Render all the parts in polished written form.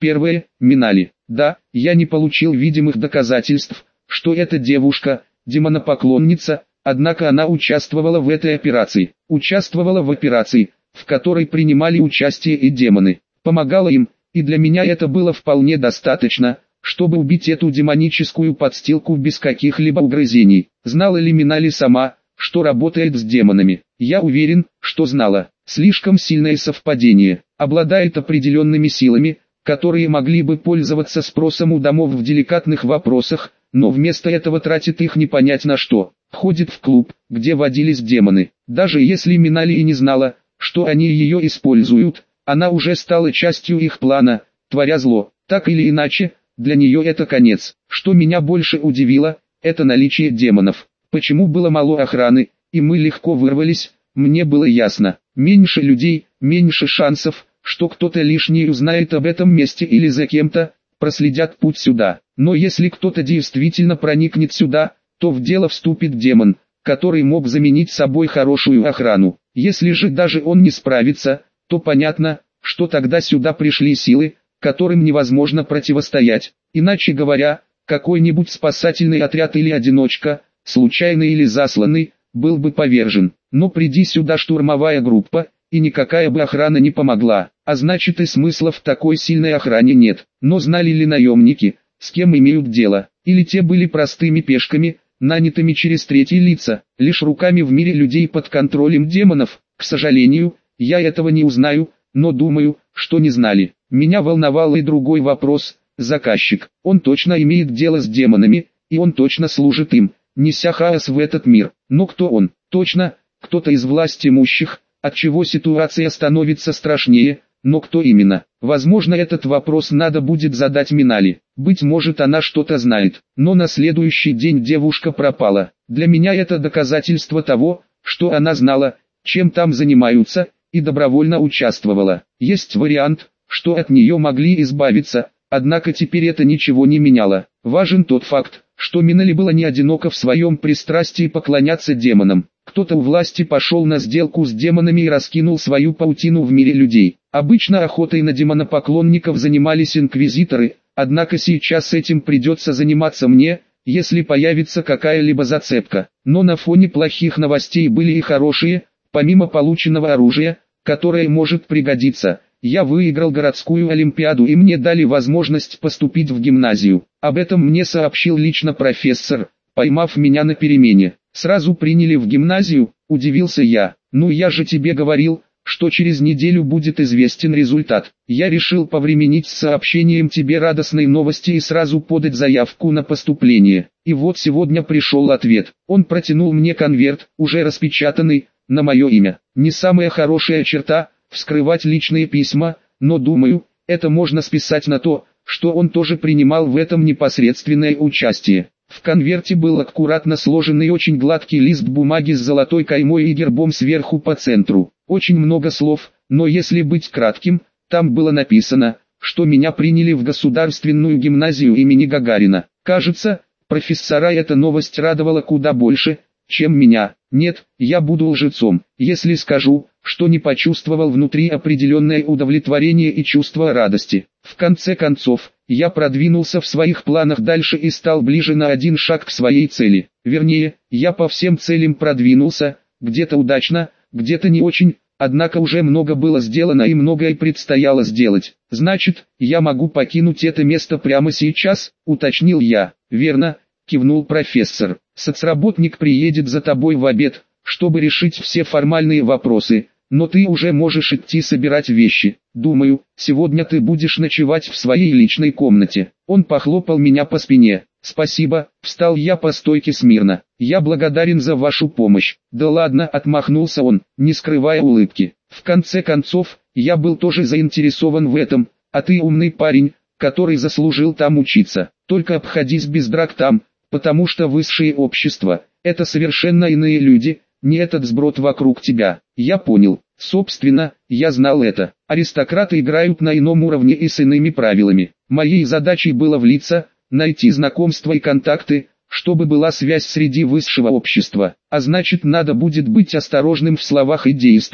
Первое, Минали. Да, я не получил видимых доказательств, что эта девушка, демонопоклонница, однако она участвовала в этой операции. Участвовала в операции, в которой принимали участие и демоны. Помогала им, и для меня это было вполне достаточно, чтобы убить эту демоническую подстилку без каких-либо угрызений. Знала ли Минали сама, что работает с демонами? Я уверен, что знала. Слишком сильное совпадение. Обладает определенными силами, которые могли бы пользоваться спросом у домов в деликатных вопросах, но вместо этого тратит их непонятно что. Ходит в клуб, где водились демоны. Даже если Минали и не знала, что они ее используют, она уже стала частью их плана, творя зло. Так или иначе, для нее это конец. Что меня больше удивило, это наличие демонов. Почему было мало охраны, и мы легко вырвались, мне было ясно. Меньше людей, меньше шансов, что кто-то лишний узнает об этом месте или за кем-то, проследят путь сюда. Но если кто-то действительно проникнет сюда, то в дело вступит демон, который мог заменить собой хорошую охрану. Если же даже он не справится, то понятно, что тогда сюда пришли силы, которым невозможно противостоять. Иначе говоря, какой-нибудь спасательный отряд или одиночка, случайный или засланный, был бы повержен. Но приди сюда штурмовая группа, и никакая бы охрана не помогла, а значит и смысла в такой сильной охране нет. Но знали ли наемники, с кем имеют дело, или те были простыми пешками, нанятыми через третьи лица, лишь руками в мире людей под контролем демонов? К сожалению, я этого не узнаю, но думаю, что не знали. Меня волновал и другой вопрос: заказчик. Он точно имеет дело с демонами, и он точно служит им, неся хаос в этот мир. Но кто он? Точно, кто-то из власть имущих, отчего ситуация становится страшнее, но кто именно? Возможно, этот вопрос надо будет задать Минали. Быть может, она что-то знает. Но на следующий день девушка пропала. Для меня это доказательство того, что она знала, чем там занимаются, и добровольно участвовала. Есть вариант, что от нее могли избавиться, однако теперь это ничего не меняло. Важен тот факт, что Минали была не одинока в своем пристрастии поклоняться демонам. Кто-то у власти пошел на сделку с демонами и раскинул свою паутину в мире людей. Обычно охотой на демонопоклонников занимались инквизиторы, однако сейчас этим придется заниматься мне, если появится какая-либо зацепка. Но на фоне плохих новостей были и хорошие. Помимо полученного оружия, которое может пригодиться, я выиграл городскую олимпиаду и мне дали возможность поступить в гимназию. Об этом мне сообщил лично профессор, поймав меня на перемене. Сразу приняли в гимназию, удивился я. Ну я же тебе говорил, что через неделю будет известен результат. Я решил повременить с сообщением тебе радостной новости и сразу подать заявку на поступление. И вот сегодня пришел ответ. Он протянул мне конверт, уже распечатанный, на мое имя. Не самая хорошая черта — вскрывать личные письма, но думаю, это можно списать на то, что он тоже принимал в этом непосредственное участие. В конверте был аккуратно сложенный очень гладкий лист бумаги с золотой каймой и гербом сверху по центру. Очень много слов, но если быть кратким, там было написано, что меня приняли в государственную гимназию имени Гагарина. Кажется, профессора эта новость радовала куда больше, чем меня. Нет, я буду лжецом, если скажу, что не почувствовал внутри определенное удовлетворение и чувство радости. В конце концов, я продвинулся в своих планах дальше и стал ближе на один шаг к своей цели. Вернее, я по всем целям продвинулся, где-то удачно, где-то не очень, однако уже много было сделано и многое предстояло сделать. Значит, я могу покинуть это место прямо сейчас, уточнил я. Верно, кивнул профессор. Соцработник приедет за тобой в обед, чтобы решить все формальные вопросы, но ты уже можешь идти собирать вещи. Думаю, сегодня ты будешь ночевать в своей личной комнате. Он похлопал меня по спине. Спасибо, встал я по стойке смирно. Я благодарен за вашу помощь. Да ладно, отмахнулся он, не скрывая улыбки. В конце концов, я был тоже заинтересован в этом, а ты умный парень, который заслужил там учиться. Только обходись без драк там, потому что высшее общество – это совершенно иные люди, не этот сброд вокруг тебя. Я понял. Собственно, я знал это. Аристократы играют на ином уровне и с иными правилами. Моей задачей было влиться, найти знакомства и контакты, чтобы была связь среди высшего общества. А значит, надо будет быть осторожным в словах и действиях.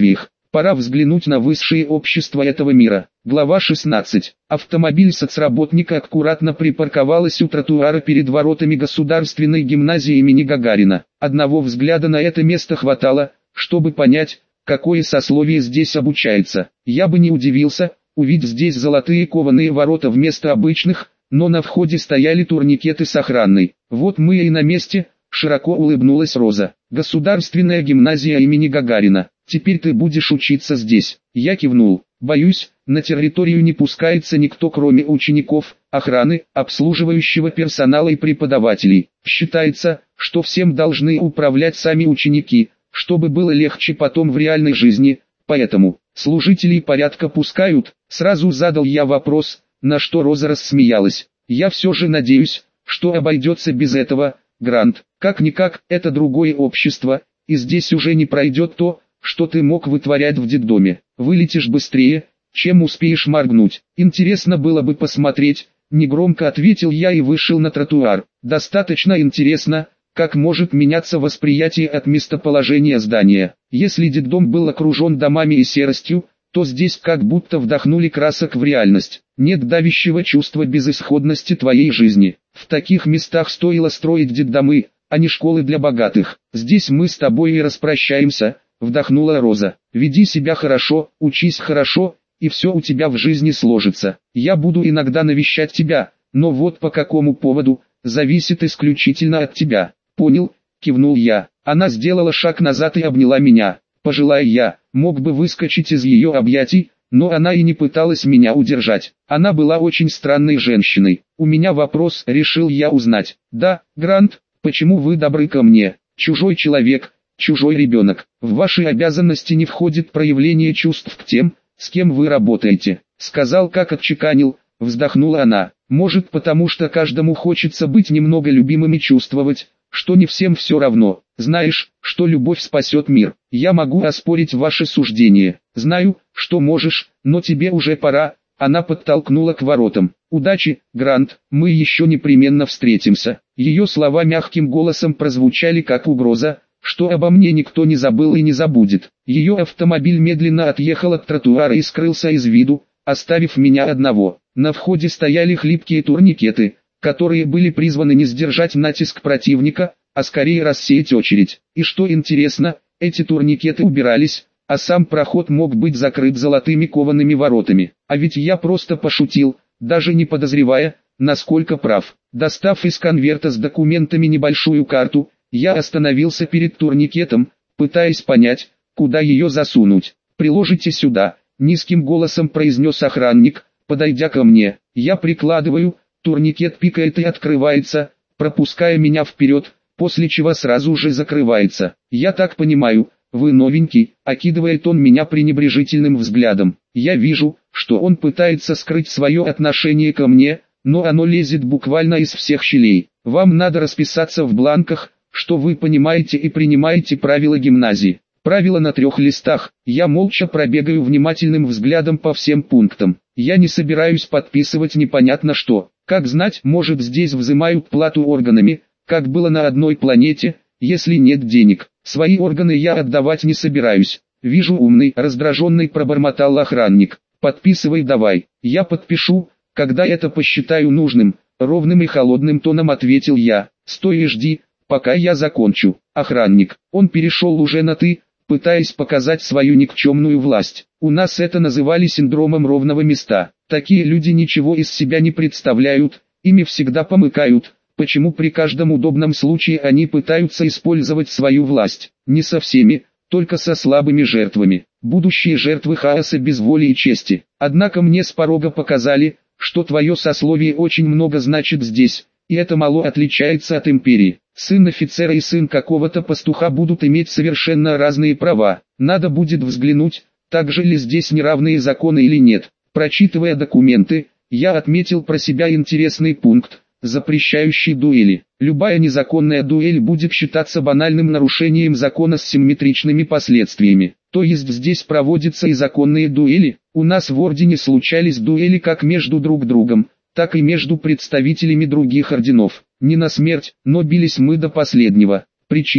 Пора взглянуть на высшее общество этого мира. Глава 16. Автомобиль соцработника аккуратно припарковалась у тротуара перед воротами Государственной гимназии имени Гагарина. Одного взгляда на это место хватало, чтобы понять, какое сословие здесь обучается. Я бы не удивился, увидев здесь золотые кованые ворота вместо обычных, но на входе стояли турникеты с охраной. Вот мы и на месте, широко улыбнулась Роза. Государственная гимназия имени Гагарина. Теперь ты будешь учиться здесь. Я кивнул. Боюсь, на территорию не пускается никто кроме учеников, охраны, обслуживающего персонала и преподавателей. Считается, что всем должны управлять сами ученики, чтобы было легче потом в реальной жизни, поэтому служителей порядка пускают. Сразу задал я вопрос, на что Роза рассмеялась. Я все же надеюсь, что обойдется без этого, Грант. Как-никак, это другое общество, и здесь уже не пройдет то, что ты мог вытворять в детдоме. Вылетишь быстрее, чем успеешь моргнуть. Интересно было бы посмотреть, негромко ответил я и вышел на тротуар. Достаточно интересно, как может меняться восприятие от местоположения здания. Если детдом был окружен домами и серостью, то здесь как будто вдохнули красок в реальность. Нет давящего чувства безысходности твоей жизни. В таких местах стоило строить детдомы, а не школы для богатых. Здесь мы с тобой и распрощаемся, вдохнула Роза. Веди себя хорошо, учись хорошо, и все у тебя в жизни сложится. Я буду иногда навещать тебя, но вот по какому поводу, зависит исключительно от тебя. Понял, кивнул я. Она сделала шаг назад и обняла меня. Пожелая я, мог бы выскочить из ее объятий, но она и не пыталась меня удержать. Она была очень странной женщиной. У меня вопрос, решил я узнать. Да, Грант, почему вы добры ко мне? Чужой человек, чужой ребенок. В ваши обязанности не входит проявление чувств к тем, с кем вы работаете. Сказал, как отчеканил, вздохнула она. Может, потому что каждому хочется быть немного любимым и чувствовать, что не всем все равно. Знаешь, что любовь спасет мир. Я могу оспорить ваше суждение. Знаю, что можешь, но тебе уже пора. Она подтолкнула к воротам. Удачи, Грант, мы еще непременно встретимся. Ее слова мягким голосом прозвучали как угроза, что обо мне никто не забыл и не забудет. Ее автомобиль медленно отъехал от тротуара и скрылся из виду, оставив меня одного. На входе стояли хлипкие турникеты, которые были призваны не сдержать натиск противника, а скорее рассеять очередь. И что интересно, эти турникеты убирались, а сам проход мог быть закрыт золотыми коваными воротами. А ведь я просто пошутил, даже не подозревая, насколько прав. Достав из конверта с документами небольшую карту, я остановился перед турникетом, пытаясь понять, куда ее засунуть. «Приложите сюда», — низким голосом произнес охранник, подойдя ко мне. Я прикладываю, турникет пикает и открывается, пропуская меня вперед, после чего сразу же закрывается. «Я так понимаю, вы новенький», — окидывает он меня пренебрежительным взглядом. Я вижу, что он пытается скрыть свое отношение ко мне, но оно лезет буквально из всех щелей. «Вам надо расписаться в бланках, что вы понимаете и принимаете правила гимназии». Правила на 3 листах. Я молча пробегаю внимательным взглядом по всем пунктам. Я не собираюсь подписывать непонятно что. Как знать, может здесь взимают плату органами, как было на одной планете, если нет денег. Свои органы я отдавать не собираюсь. Вижу, умный, раздраженный пробормотал охранник. «Подписывай давай». «Я подпишу, когда это посчитаю нужным», ровным и холодным тоном ответил я. «Стой и жди, пока я закончу». Охранник. Он перешел уже на «ты», пытаясь показать свою никчемную власть. У нас это называли синдромом ровного места. Такие люди ничего из себя не представляют, ими всегда помыкают. Почему при каждом удобном случае они пытаются использовать свою власть? Не со всеми, только со слабыми жертвами. Будущие жертвы хаоса без воли и чести. Однако мне с порога показали, что твое сословие очень много значит здесь, и это мало отличается от империи. Сын офицера и сын какого-то пастуха будут иметь совершенно разные права. Надо будет взглянуть, так же ли здесь неравные законы или нет. Прочитывая документы, я отметил про себя интересный пункт, запрещающий дуэли. Любая незаконная дуэль будет считаться банальным нарушением закона с симметричными последствиями. То есть здесь проводятся и законные дуэли. У нас в ордене случались дуэли как между друг другом, так и между представителями других орденов. Не на смерть, но бились мы до последнего. Причиной,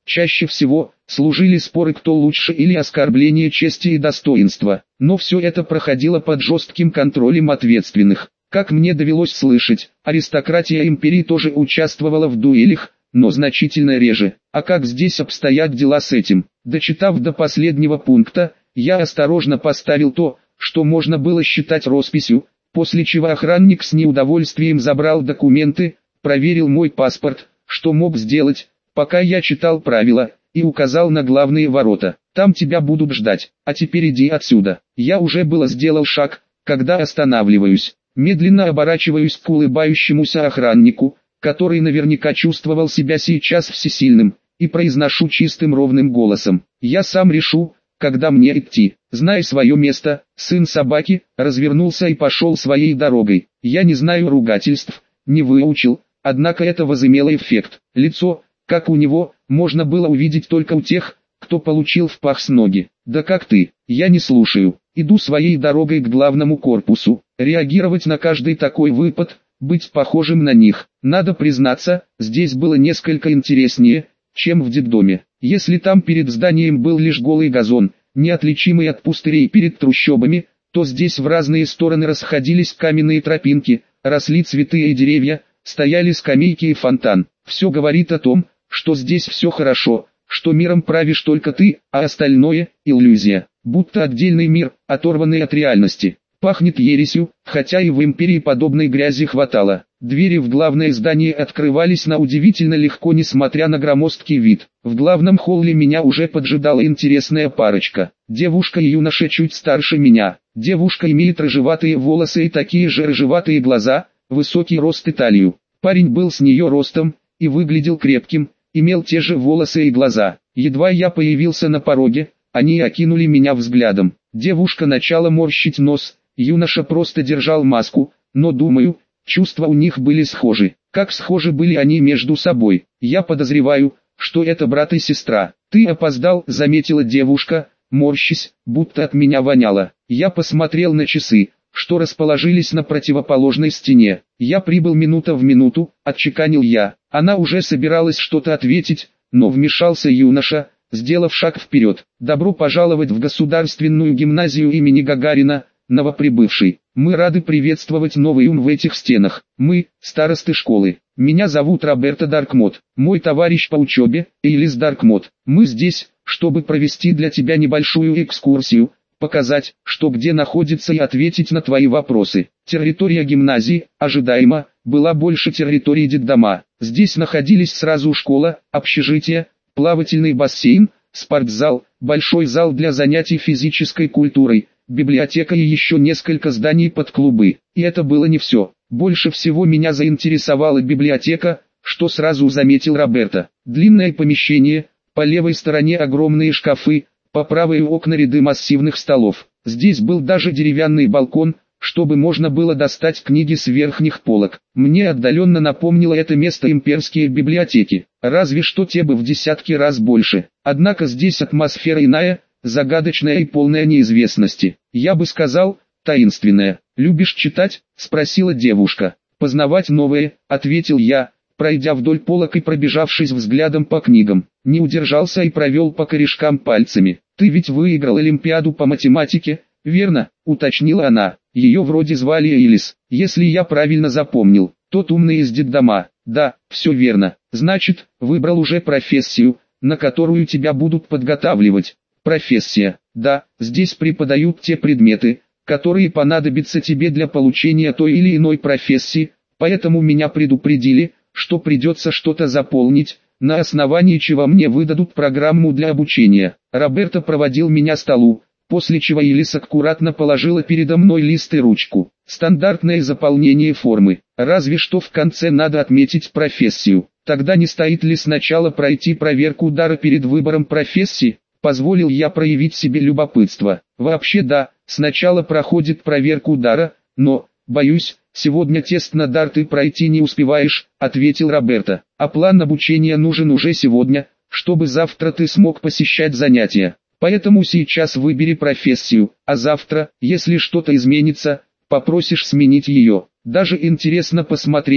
Чаще всего служили споры, кто лучше, или оскорбление чести и достоинства. Но все это проходило под жестким контролем ответственных. Как мне довелось слышать, аристократия империи тоже участвовала в дуэлях, но значительно реже. А как здесь обстоят дела с этим? Дочитав до последнего пункта, я осторожно поставил то, что можно было считать росписью, после чего охранник с неудовольствием забрал документы, проверил мой паспорт, что мог сделать, пока я читал правила, и указал на главные ворота. Там тебя будут ждать, а теперь иди отсюда. Я уже было сделал шаг, когда останавливаюсь. Медленно оборачиваюсь к улыбающемуся охраннику, который наверняка чувствовал себя сейчас всесильным, и произношу чистым ровным голосом: «Я сам решу, когда мне идти. Знай свое место, сын собаки», развернулся и пошел своей дорогой. Я не знаю ругательств, не выучил, однако это возымело эффект. Лицо, как у него, можно было увидеть только у тех, кто получил в пах с ноги. «Да как ты?» Я не слушаю. Иду своей дорогой к главному корпусу. Реагировать на каждый такой выпад, быть похожим на них. Надо признаться, здесь было несколько интереснее, чем в детдоме. Если там перед зданием был лишь голый газон, неотличимый от пустырей перед трущобами, то здесь в разные стороны расходились каменные тропинки, росли цветы и деревья, стояли скамейки и фонтан. Все говорит о том, что здесь все хорошо, что миром правишь только ты, а остальное – иллюзия, будто отдельный мир, оторванный от реальности. Пахнет ересью, хотя и в империи подобной грязи хватало. Двери в главное здание открывались на удивительно легко, несмотря на громоздкий вид. В главном холле меня уже поджидала интересная парочка. Девушка и юноша чуть старше меня. Девушка имеет рыжеватые волосы и такие же рыжеватые глаза, высокий рост и талию. Парень был с нее ростом и выглядел крепким, имел те же волосы и глаза. Едва я появился на пороге, они окинули меня взглядом. Девушка начала морщить нос, юноша просто держал маску, но думаю, чувства у них были схожи. Как схожи были они между собой? Я подозреваю, что это брат и сестра. «Ты опоздал», — заметила девушка, морщись, будто от меня воняло. Я посмотрел на часы, что расположились на противоположной стене. «Я прибыл минута в минуту», — отчеканил я. Она уже собиралась что-то ответить, но вмешался юноша, сделав шаг вперед. «Добро пожаловать в Государственную гимназию имени Гагарина, новоприбывший. Мы рады приветствовать новый ум в этих стенах. Мы – старосты школы. Меня зовут Роберто Даркмот. Мой товарищ по учебе – Эйлис Даркмот. Мы здесь, чтобы провести для тебя небольшую экскурсию, показать, что где находится, и ответить на твои вопросы. Территория гимназии, ожидаемо, была больше территории детдома. Здесь находились сразу школа, общежитие, плавательный бассейн, спортзал, большой зал для занятий физической культурой, библиотека и еще несколько зданий под клубы. И это было не все. Больше всего меня заинтересовала библиотека, что сразу заметил Роберто. Длинное помещение, по левой стороне огромные шкафы, по правой окна, ряды массивных столов. Здесь был даже деревянный балкон, чтобы можно было достать книги с верхних полок. Мне отдаленно напомнило это место имперские библиотеки, разве что те бы в десятки раз больше. Однако здесь атмосфера иная, загадочная и полная неизвестности. Я бы сказал, таинственная. «Любишь читать?» – спросила девушка. «Познавать новое», – ответил я, пройдя вдоль полок и пробежавшись взглядом по книгам. Не удержался и провел по корешкам пальцами. «Ты ведь выиграл Олимпиаду по математике, верно?» – уточнила она. Ее вроде звали Эйлис, если я правильно запомнил. Тот умный из детдома. «Да, все верно. Значит, выбрал уже профессию, на которую тебя будут подготавливать». «Профессия. Да, здесь преподают те предметы, которые понадобятся тебе для получения той или иной профессии, поэтому меня предупредили, что придется что-то заполнить, на основании чего мне выдадут программу для обучения». Роберто проводил меня к столу, после чего Элис аккуратно положила передо мной лист и ручку. Стандартное заполнение формы, разве что в конце надо отметить профессию. «Тогда не стоит ли сначала пройти проверку дара перед выбором профессии?» Позволил я проявить себе любопытство. «Вообще да, сначала проходит проверку дара, но, боюсь, сегодня тест на дар ты пройти не успеваешь», — ответил Роберто. «А план обучения нужен уже сегодня, чтобы завтра ты смог посещать занятия. Поэтому сейчас выбери профессию, а завтра, если что-то изменится, попросишь сменить ее. Даже интересно посмотреть,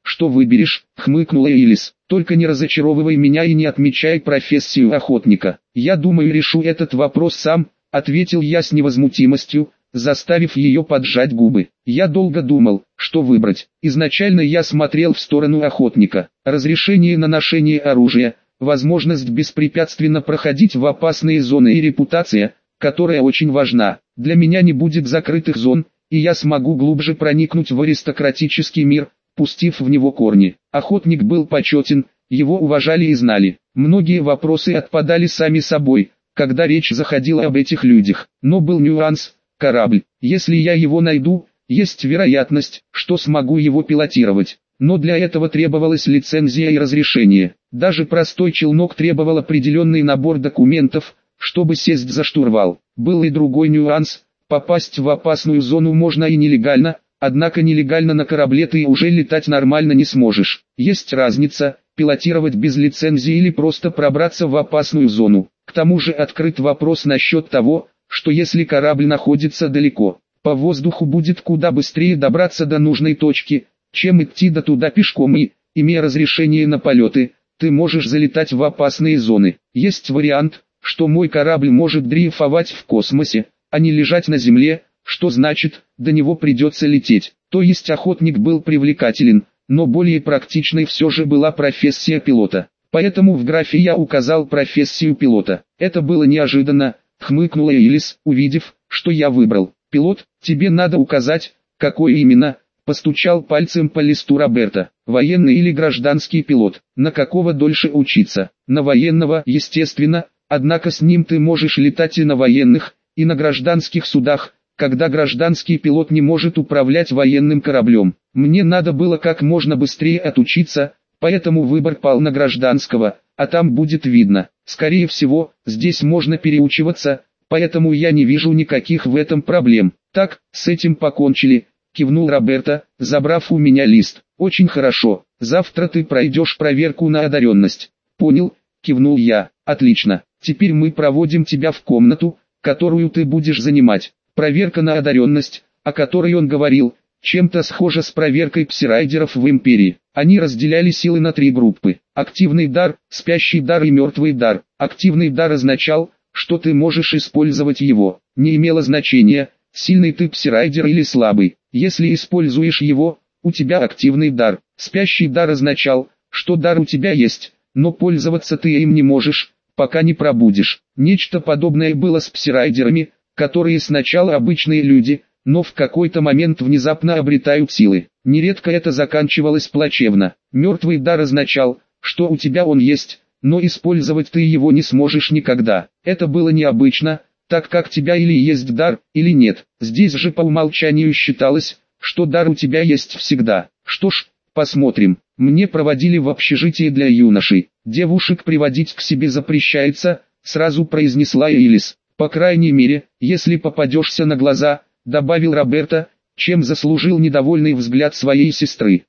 что выберешь, хмыкнула Элис. Только не разочаровывай меня и не отмечай профессию охотника. Я думаю, решу этот вопрос сам, ответил я с невозмутимостью, заставив ее поджать губы. Я долго думал, что выбрать. Изначально я смотрел в сторону охотника. Разрешение на ношение оружия, возможность беспрепятственно проходить в опасные зоны и репутация, которая очень важна. Для меня не будет закрытых зон, и я смогу глубже проникнуть в аристократический мир, пустив в него корни. Охотник был почетен, его уважали и знали. Многие вопросы отпадали сами собой, когда речь заходила об этих людях. Но был нюанс – корабль. Если я его найду, есть вероятность, что смогу его пилотировать. Но для этого требовалась лицензия и разрешение. Даже простой челнок требовал определенный набор документов, чтобы сесть за штурвал. Был и другой нюанс – попасть в опасную зону можно и нелегально, однако нелегально на корабле ты уже летать нормально не сможешь. Есть разница – пилотировать без лицензии или просто пробраться в опасную зону. К тому же открыт вопрос насчет того, что если корабль находится далеко, по воздуху будет куда быстрее добраться до нужной точки, чем идти до туда пешком и, имея разрешение на полеты, ты можешь залетать в опасные зоны. Есть вариант, что мой корабль может дрейфовать в космосе, а не лежать на земле, что значит, до него придется лететь. То есть охотник был привлекателен, но более практичной все же была профессия пилота. Поэтому в графе я указал профессию пилота. Это было неожиданно, хмыкнула Элис, увидев, что я выбрал. Пилот, тебе надо указать, какой именно, постучал пальцем по листу Роберта. Военный или гражданский пилот, на какого дольше учиться? На военного, естественно, однако с ним ты можешь летать и на военных, и на гражданских судах, когда гражданский пилот не может управлять военным кораблем. Мне надо было как можно быстрее отучиться, поэтому выбор пал на гражданского, а там будет видно. Скорее всего, здесь можно переучиваться, поэтому я не вижу никаких в этом проблем. Так, с этим покончили, кивнул Роберто, забрав у меня лист. Очень хорошо, завтра ты пройдешь проверку на одаренность. Понял, кивнул я. Отлично, теперь мы проводим тебя в комнату, которую ты будешь занимать. Проверка на одаренность, о которой он говорил, чем-то схожа с проверкой псирайдеров в Империи. Они разделяли силы на 3 группы: активный дар, спящий дар и мертвый дар. Активный дар означал, что ты можешь использовать его. Не имело значения, сильный ты псирайдер или слабый. Если используешь его, у тебя активный дар. Спящий дар означал, что дар у тебя есть, но пользоваться ты им не можешь, пока не пробудешь. Нечто подобное было с псирайдерами, которые сначала обычные люди, но в какой-то момент внезапно обретают силы. Нередко это заканчивалось плачевно. Мертвый дар означал, что у тебя он есть, но использовать ты его не сможешь никогда. Это было необычно, так как тебя или есть дар, или нет. Здесь же по умолчанию считалось, что дар у тебя есть всегда. Что ж, посмотрим. Мне проводили в общежитие для юношей. Девушек приводить к себе запрещается, сразу произнесла Элис. По крайней мере, если попадешься на глаза, добавил Роберто, чем заслужил недовольный взгляд своей сестры.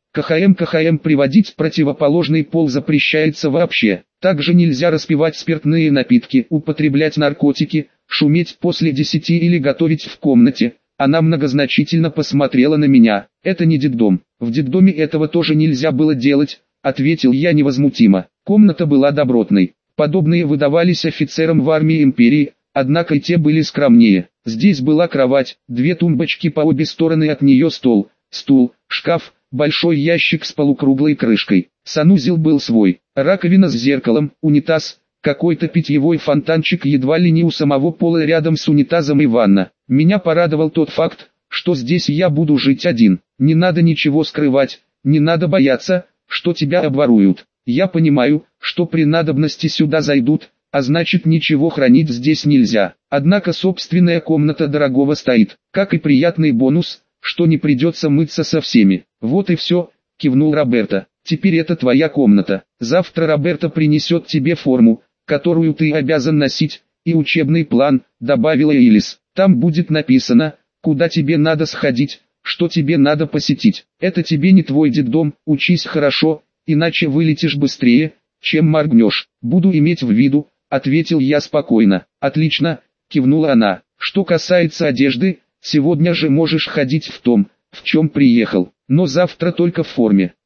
КХМ приводить противоположный пол запрещается вообще. Также нельзя распивать спиртные напитки, употреблять наркотики, шуметь после 10 или готовить в комнате. Она многозначительно посмотрела на меня. Это не детдом. В детдоме этого тоже нельзя было делать, ответил я невозмутимо. Комната была добротной. Подобные выдавались офицерам в армии Империи, однако и те были скромнее. Здесь была кровать, 2 тумбочки по обе стороны от нее, стол, стул, шкаф, большой ящик с полукруглой крышкой. Санузел был свой, раковина с зеркалом, унитаз, какой-то питьевой фонтанчик едва ли не у самого пола рядом с унитазом и ванна. Меня порадовал тот факт, что здесь я буду жить один. Не надо ничего скрывать, не надо бояться, что тебя обворуют. Я понимаю, что при надобности сюда зайдут, а значит ничего хранить здесь нельзя. Однако собственная комната дорогого стоит, как и приятный бонус, что не придется мыться со всеми. Вот и все, кивнул Роберто. Теперь это твоя комната. Завтра Роберто принесет тебе форму, которую ты обязан носить, и учебный план, добавила Элис. Там будет написано, куда тебе надо сходить, что тебе надо посетить. Это тебе не твой детдом, учись хорошо, иначе вылетишь быстрее, чем моргнешь. Буду иметь в виду, ответил я спокойно. Отлично, кивнула она. Что касается одежды, сегодня же можешь ходить в том, в чем приехал, но завтра только в форме.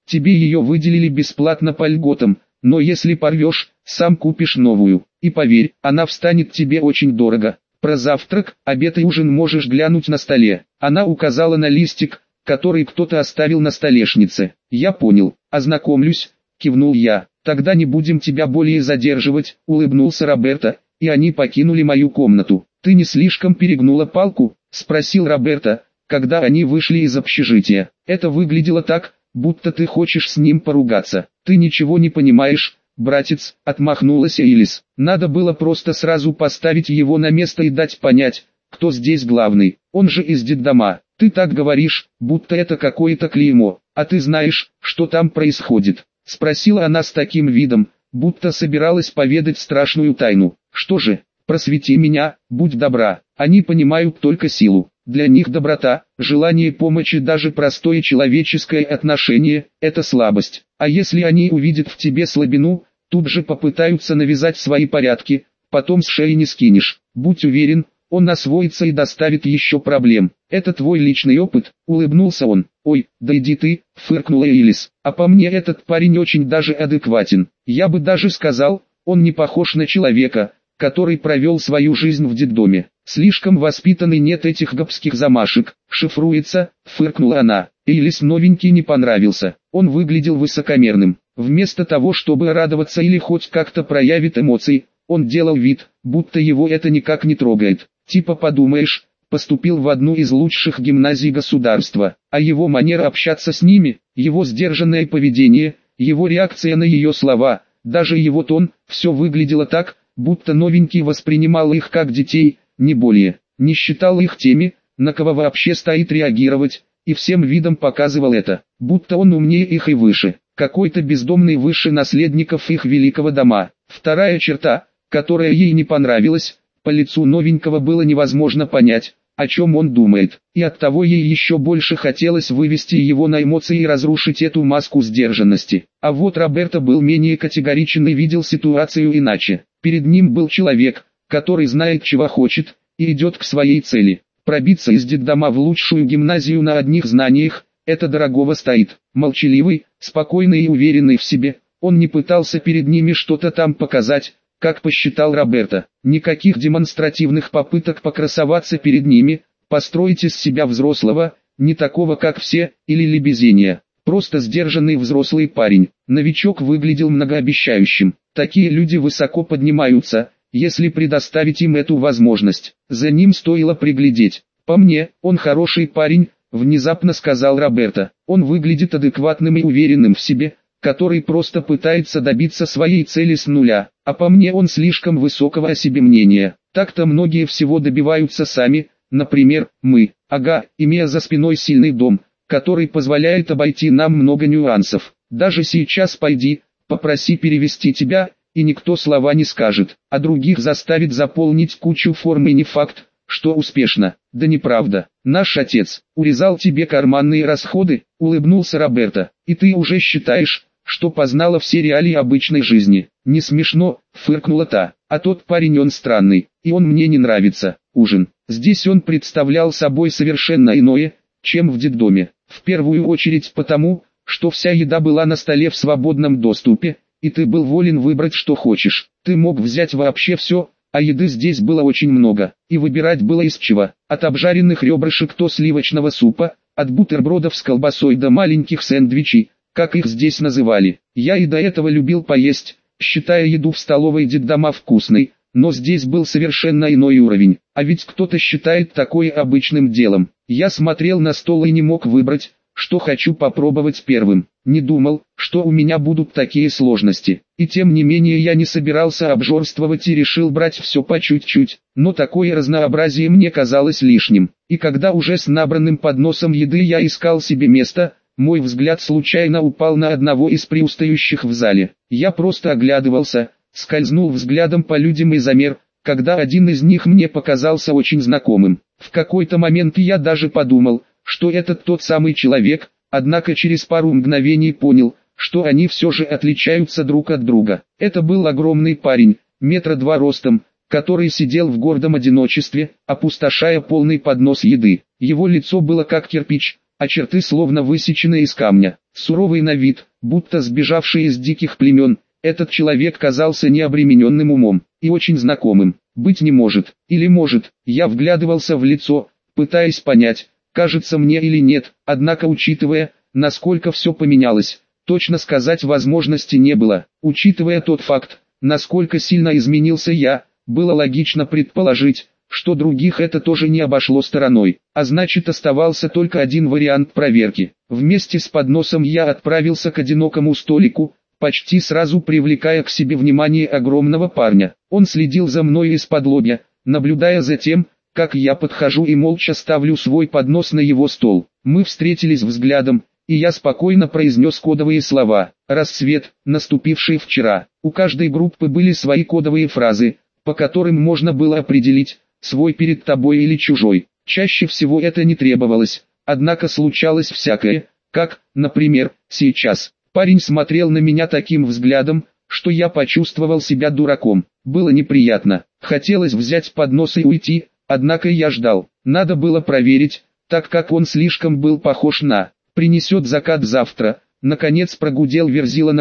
Тебе ее выделили бесплатно по льготам, но если порвешь, сам купишь новую. И поверь, она встанет тебе очень дорого. Про завтрак, обед и ужин можешь глянуть на столе. Она указала на листик, который кто-то оставил на столешнице. Я понял, ознакомлюсь, кивнул я. Тогда не будем тебя более задерживать, улыбнулся Роберто, и они покинули мою комнату. Ты не слишком перегнула палку? Спросил Роберто, когда они вышли из общежития. Это выглядело так, будто ты хочешь с ним поругаться. Ты ничего не понимаешь, братец, отмахнулась Элис. Надо было просто сразу поставить его на место и дать понять, кто здесь главный. Он же из детдома. Ты так говоришь, будто это какое-то клеймо. А ты знаешь, что там происходит? Спросила она с таким видом, будто собиралась поведать страшную тайну. Что же, просвети меня, будь добра. Они понимают только силу. Для них доброта, желание помощи, даже простое человеческое отношение – это слабость. А если они увидят в тебе слабину, тут же попытаются навязать свои порядки, потом с шеи не скинешь. Будь уверен, он освоится и доставит еще проблем. Это твой личный опыт, улыбнулся он. Ой, да иди ты, фыркнула Элис. А по мне этот парень очень даже адекватен. Я бы даже сказал, он не похож на человека, который провел свою жизнь в детдоме. Слишком воспитанный, нет этих гопских замашек. Шифруется, фыркнула она. Элис новенький не понравился. Он выглядел высокомерным. Вместо того, чтобы радоваться или хоть как-то проявить эмоции, он делал вид, будто его это никак не трогает. Типа подумаешь, поступил в одну из лучших гимназий государства, а его манера общаться с ними, его сдержанное поведение, его реакция на ее слова, даже его тон, все выглядело так, будто новенький воспринимал их как детей, не более, не считал их теми, на кого вообще стоит реагировать, и всем видом показывал это, будто он умнее их и выше, какой-то бездомный выше наследников их великого дома. Вторая черта, которая ей не понравилась, по лицу новенького было невозможно понять, о чем он думает, и оттого ей еще больше хотелось вывести его на эмоции и разрушить эту маску сдержанности. А вот Роберто был менее категоричен и видел ситуацию иначе. Перед ним был человек, который знает, чего хочет, и идет к своей цели. Пробиться из детдома в лучшую гимназию на одних знаниях – это дорогого стоит. Молчаливый, спокойный и уверенный в себе, он не пытался перед ними что-то там показать, как посчитал Роберто. Никаких демонстративных попыток покрасоваться перед ними, построить из себя взрослого, не такого как все, или лебезения. Просто сдержанный взрослый парень. Новичок выглядел многообещающим. Такие люди высоко поднимаются, если предоставить им эту возможность. За ним стоило приглядеть. По мне, он хороший парень, внезапно сказал Роберто. Он выглядит адекватным и уверенным в себе, который просто пытается добиться своей цели с нуля. А по мне, он слишком высокого о себе мнения. Так-то многие всего добиваются сами, например, мы. Ага, имея за спиной сильный дом, который позволяет обойти нам много нюансов. Даже сейчас пойди, попроси перевести тебя, и никто слова не скажет, а других заставит заполнить кучу форм, и не факт, что успешно. Да неправда. Наш отец урезал тебе карманные расходы, улыбнулся Роберто, и ты уже считаешь, что познала все реалии обычной жизни. Не смешно, фыркнула та. А тот парень, он странный, и он мне не нравится. Ужин. Здесь он представлял собой совершенно иное, чем в детдоме. В первую очередь потому, что вся еда была на столе в свободном доступе, и ты был волен выбрать, что хочешь. Ты мог взять вообще все, а еды здесь было очень много, и выбирать было из чего. От обжаренных ребрышек до сливочного супа, от бутербродов с колбасой до маленьких сэндвичей, как их здесь называли. Я и до этого любил поесть, считая еду в столовой детдома вкусной, но здесь был совершенно иной уровень. А ведь кто-то считает такое обычным делом. Я смотрел на стол и не мог выбрать, что хочу попробовать первым. Не думал, что у меня будут такие сложности. И тем не менее я не собирался обжорствовать и решил брать все по чуть-чуть. Но такое разнообразие мне казалось лишним. И когда уже с набранным подносом еды я искал себе место, мой взгляд случайно упал на одного из преустающих в зале. Я просто оглядывался, скользнул взглядом по людям и замер, когда один из них мне показался очень знакомым. В какой-то момент я даже подумал, что это тот самый человек, однако через пару мгновений понял, что они все же отличаются друг от друга. Это был огромный парень, 2 метра ростом, который сидел в гордом одиночестве, опустошая полный поднос еды. Его лицо было как кирпич, а черты словно высечены из камня. Суровый на вид, будто сбежавший из диких племен, этот человек казался необремененным умом и очень знакомым. Быть не может, или может, я вглядывался в лицо, пытаясь понять, кажется мне или нет, однако учитывая, насколько все поменялось, точно сказать возможности не было. Учитывая тот факт, насколько сильно изменился я, было логично предположить, что других это тоже не обошло стороной, а значит оставался только один вариант проверки. Вместе с подносом я отправился к одинокому столику, почти сразу привлекая к себе внимание огромного парня. Он следил за мной из-под-лобья, наблюдая за тем, как я подхожу и молча ставлю свой поднос на его стол. Мы встретились взглядом, и я спокойно произнес кодовые слова. «Рассвет, наступивший вчера». У каждой группы были свои кодовые фразы, по которым можно было определить, свой перед тобой или чужой. Чаще всего это не требовалось, однако случалось всякое, как, например, сейчас. Парень смотрел на меня таким взглядом, что я почувствовал себя дураком. Было неприятно, хотелось взять поднос и уйти, однако я ждал. Надо было проверить, так как он слишком был похож на «принесет закат завтра». Наконец прогудел Верзила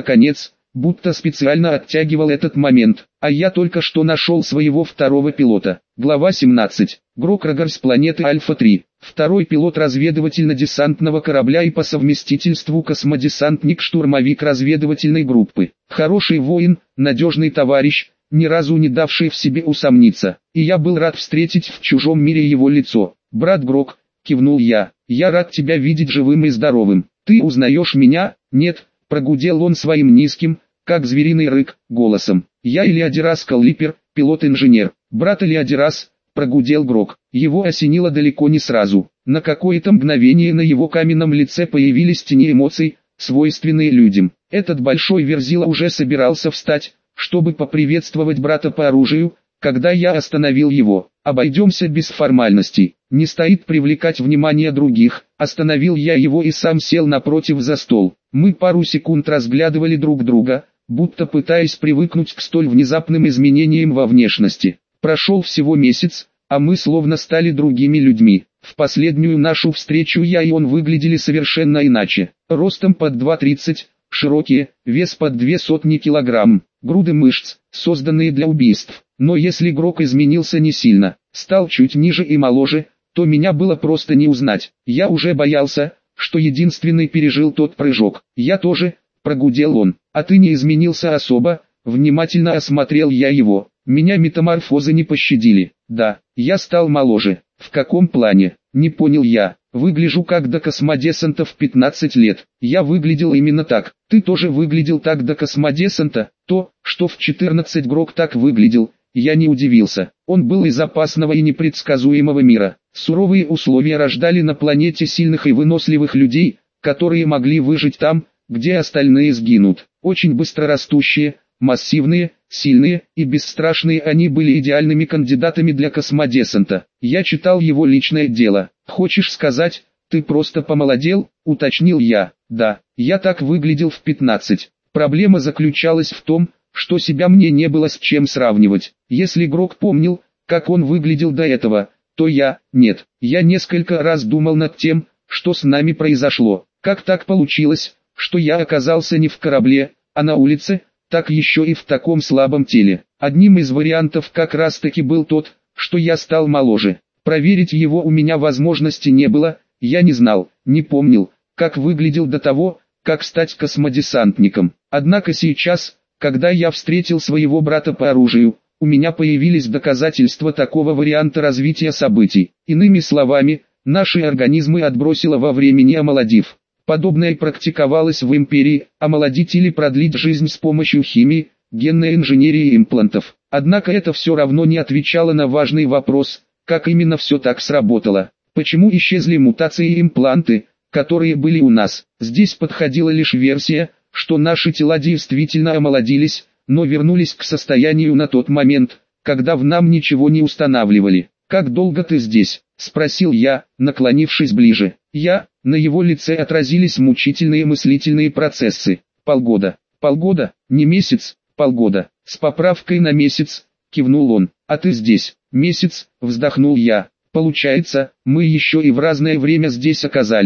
будто специально оттягивал этот момент, а я только что нашел своего второго пилота. Глава 17. Грок Рагор с планеты Альфа-3. Второй пилот разведывательно-десантного корабля и по совместительству космодесантник-штурмовик разведывательной группы. Хороший воин, надежный товарищ, ни разу не давший в себе усомниться. И я был рад встретить в чужом мире его лицо. «Брат Грок», — кивнул я, — «я рад тебя видеть живым и здоровым. Ты узнаешь меня?» «Нет», — прогудел он своим низким, как звериный рык, голосом. «Я Элиадирас Каллипер, пилот-инженер». «Брат Элиадирас», — прогудел Грок. Его осенило далеко не сразу. На какое-то мгновение на его каменном лице появились тени эмоций, свойственные людям. Этот большой верзила уже собирался встать, чтобы поприветствовать брата по оружию, когда я остановил его. «Обойдемся без формальностей, не стоит привлекать внимание других». Остановил я его и сам сел напротив за стол. Мы пару секунд разглядывали друг друга, будто пытаясь привыкнуть к столь внезапным изменениям во внешности. Прошел всего месяц, а мы словно стали другими людьми. В последнюю нашу встречу я и он выглядели совершенно иначе. Ростом под 2,30, широкие, вес под 200 килограмм, груды мышц, созданные для убийств. Но если Грок изменился не сильно, стал чуть ниже и моложе, то меня было просто не узнать. Я уже боялся, что единственный пережил тот прыжок. «Я тоже», — прогудел он. «А ты не изменился особо?» Внимательно осмотрел я его. Меня метаморфозы не пощадили. «Да, я стал моложе». «В каком плане?» «Не понял я. Выгляжу как до космодесанта в 15 лет». «Я выглядел именно так. Ты тоже выглядел так до космодесанта?» «То, что в 14 Грок так выглядел». Я не удивился. Он был из опасного и непредсказуемого мира. Суровые условия рождали на планете сильных и выносливых людей, которые могли выжить там, где остальные сгинут. Очень быстро растущие, массивные, сильные и бесстрашные, они были идеальными кандидатами для космодесанта. Я читал его личное дело. «Хочешь сказать, ты просто помолодел?» — уточнил я. «Да, я так выглядел в 15. Проблема заключалась в том, что себя мне не было с чем сравнивать. Если Грок помнил, как он выглядел до этого, то я – нет. Я несколько раз думал над тем, что с нами произошло. Как так получилось, что я оказался не в корабле, а на улице, так еще и в таком слабом теле. Одним из вариантов как раз таки был тот, что я стал моложе. Проверить его у меня возможности не было, я не знал, не помнил, как выглядел до того, как стать космодесантником. Однако сейчас, когда я встретил своего брата по оружию, у меня появились доказательства такого варианта развития событий. Иными словами, наши организмы отбросило во времени, омолодив. Подобное практиковалось в империи, омолодить или продлить жизнь с помощью химии, генной инженерии и имплантов. Однако это все равно не отвечало на важный вопрос, как именно все так сработало. Почему исчезли мутации и импланты, которые были у нас? Здесь подходила лишь версия, что наши тела действительно омолодились, но вернулись к состоянию на тот момент, когда в нам ничего не устанавливали. «Как долго ты здесь?» – спросил я, наклонившись ближе. На его лице отразились мучительные мыслительные процессы. «Полгода». «Полгода? Не месяц?» «Полгода. С поправкой на месяц», – кивнул он. «А ты здесь?» «Месяц», – вздохнул я. «Получается, мы еще и в разное время здесь оказались».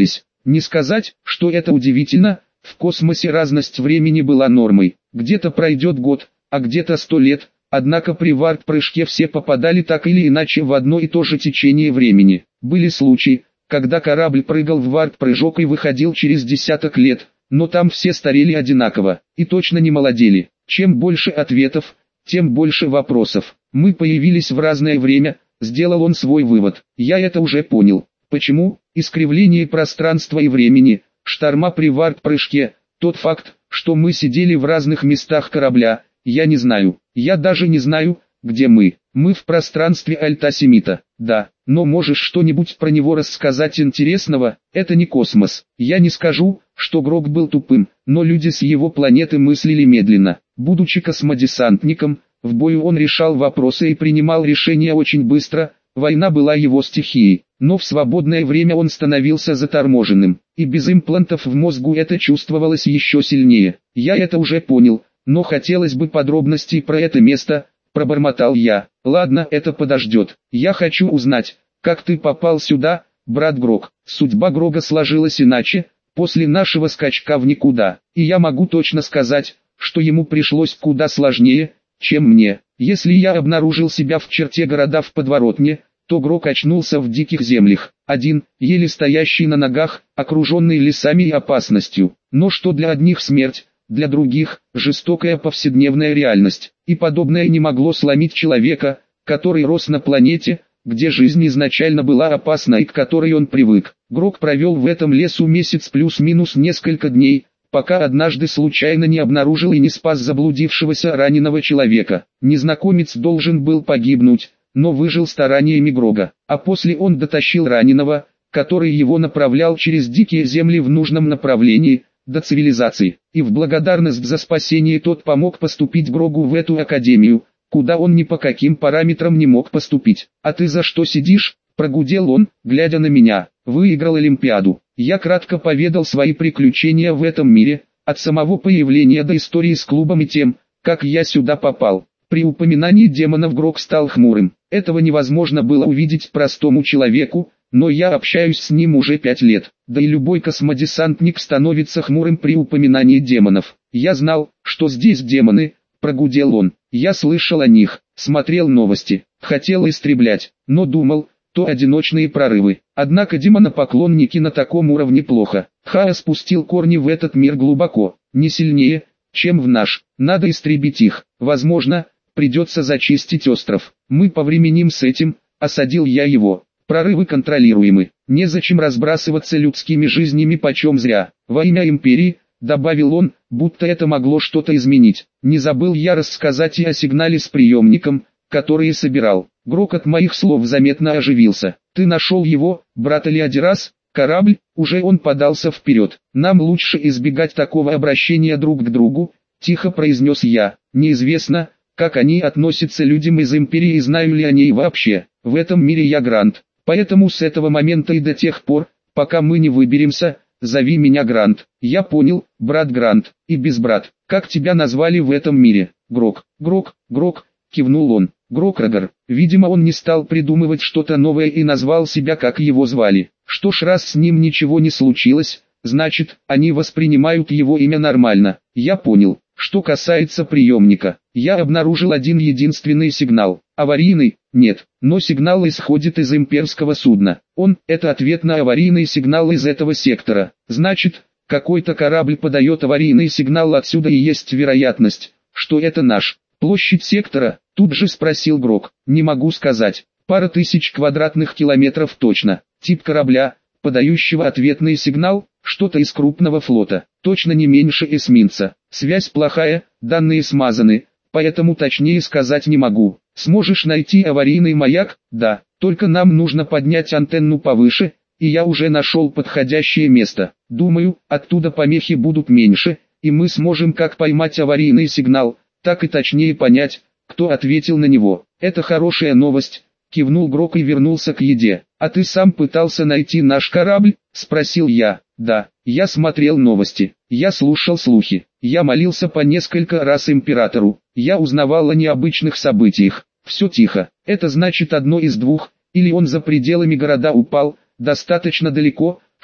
Не сказать, что это удивительно, в космосе разность времени была нормой. Где-то пройдет год, а где-то 100 лет, однако при варп-прыжке все попадали так или иначе в одно и то же течение времени. Были случаи, когда корабль прыгал в варп-прыжок и выходил через десяток лет, но там все старели одинаково, и точно не молодели. Чем больше ответов, тем больше вопросов. Мы появились в разное время, сделал он свой вывод. Я это уже понял. Почему? Искривление пространства и времени, шторма при варп-прыжке, тот факт, что мы сидели в разных местах корабля, я не знаю. Я даже не знаю, где мы. Мы в пространстве Альтасемита. Да, но можешь что-нибудь про него рассказать интересного? Это не космос. Я не скажу, что Грок был тупым, но люди с его планеты мыслили медленно. Будучи космодесантником, в бою он решал вопросы и принимал решения очень быстро. Война была его стихией, но в свободное время он становился заторможенным, и без имплантов в мозгу это чувствовалось еще сильнее. Я это уже понял, но хотелось бы подробностей про это место, пробормотал я. Ладно, это подождет. Я хочу узнать, как ты попал сюда, брат Грок. Судьба Грога сложилась иначе, после нашего скачка в никуда, и я могу точно сказать, что ему пришлось куда сложнее, чем мне. Если я обнаружил себя в черте города в подворотне, то Грок очнулся в диких землях, один, еле стоящий на ногах, окруженный лесами и опасностью. Но что для одних смерть, для других – жестокая повседневная реальность, и подобное не могло сломить человека, который рос на планете, где жизнь изначально была опасна и к которой он привык. Грок провел в этом лесу месяц плюс-минус несколько дней, пока однажды случайно не обнаружил и не спас заблудившегося раненого человека. Незнакомец должен был погибнуть, но выжил стараниями Грога, а после он дотащил раненого, который его направлял через дикие земли в нужном направлении, до цивилизации, и в благодарность за спасение тот помог поступить Грогу в эту академию, куда он ни по каким параметрам не мог поступить. «А ты за что сидишь?» – прогудел он, глядя на меня. «Выиграл Олимпиаду». Я кратко поведал свои приключения в этом мире, от самого появления до истории с клубом и тем, как я сюда попал. При упоминании демонов Грок стал хмурым. Этого невозможно было увидеть простому человеку, но я общаюсь с ним уже 5 лет. Да и любой космодесантник становится хмурым при упоминании демонов. Я знал, что здесь демоны, прогудел он. Я слышал о них, смотрел новости, хотел истреблять, но думал, то одиночные прорывы. Однако демонопоклонники на таком уровне плохо. Ха спустил корни в этот мир глубоко, не сильнее, чем в наш. Надо истребить их. Возможно, придется зачистить остров. Мы повременим с этим, осадил я его. Прорывы контролируемы. Незачем разбрасываться людскими жизнями почем зря. Во имя империи, добавил он, будто это могло что-то изменить. Не забыл я рассказать и о сигнале с приемником, который собирал. Грок от моих слов заметно оживился. «Ты нашел его, брат Элиадирас? Корабль?» Уже он подался вперед. «Нам лучше избегать такого обращения друг к другу», — тихо произнес я. «Неизвестно, как они относятся людям из Империи и знаю ли они вообще. В этом мире я Грант. Поэтому с этого момента и до тех пор, пока мы не выберемся, зови меня Грант». «Я понял, брат Грант, и без брат. Как тебя назвали в этом мире?» «Грок». «Грок», кивнул он. Грокрагор. Видимо, он не стал придумывать что-то новое и назвал себя, как его звали. Что ж, раз с ним ничего не случилось, значит, они воспринимают его имя нормально. Я понял. Что касается приемника, я обнаружил один единственный сигнал. Аварийный? Нет, но сигнал исходит из имперского судна. Это ответ на аварийный сигнал из этого сектора. Значит, какой-то корабль подает аварийный сигнал отсюда, и есть вероятность, что это наш. Площадь сектора? Тут же спросил Грок. Не могу сказать. Пара тысяч квадратных километров точно. Тип корабля, подающего ответный сигнал, что-то из крупного флота. Точно не меньше эсминца. Связь плохая, данные смазаны, поэтому точнее сказать не могу. Сможешь найти аварийный маяк? Да, только нам нужно поднять антенну повыше, и я уже нашел подходящее место. Думаю, оттуда помехи будут меньше, и мы сможем как поймать аварийный сигнал, так и точнее понять, кто ответил на него. «Это хорошая новость», — кивнул Грок и вернулся к еде. «А ты сам пытался найти наш корабль?» — спросил я. «Да, я смотрел новости, я слушал слухи, я молился по несколько раз императору, я узнавал о необычных событиях. Все тихо, это значит одно из двух, или он за пределами города упал, достаточно далеко,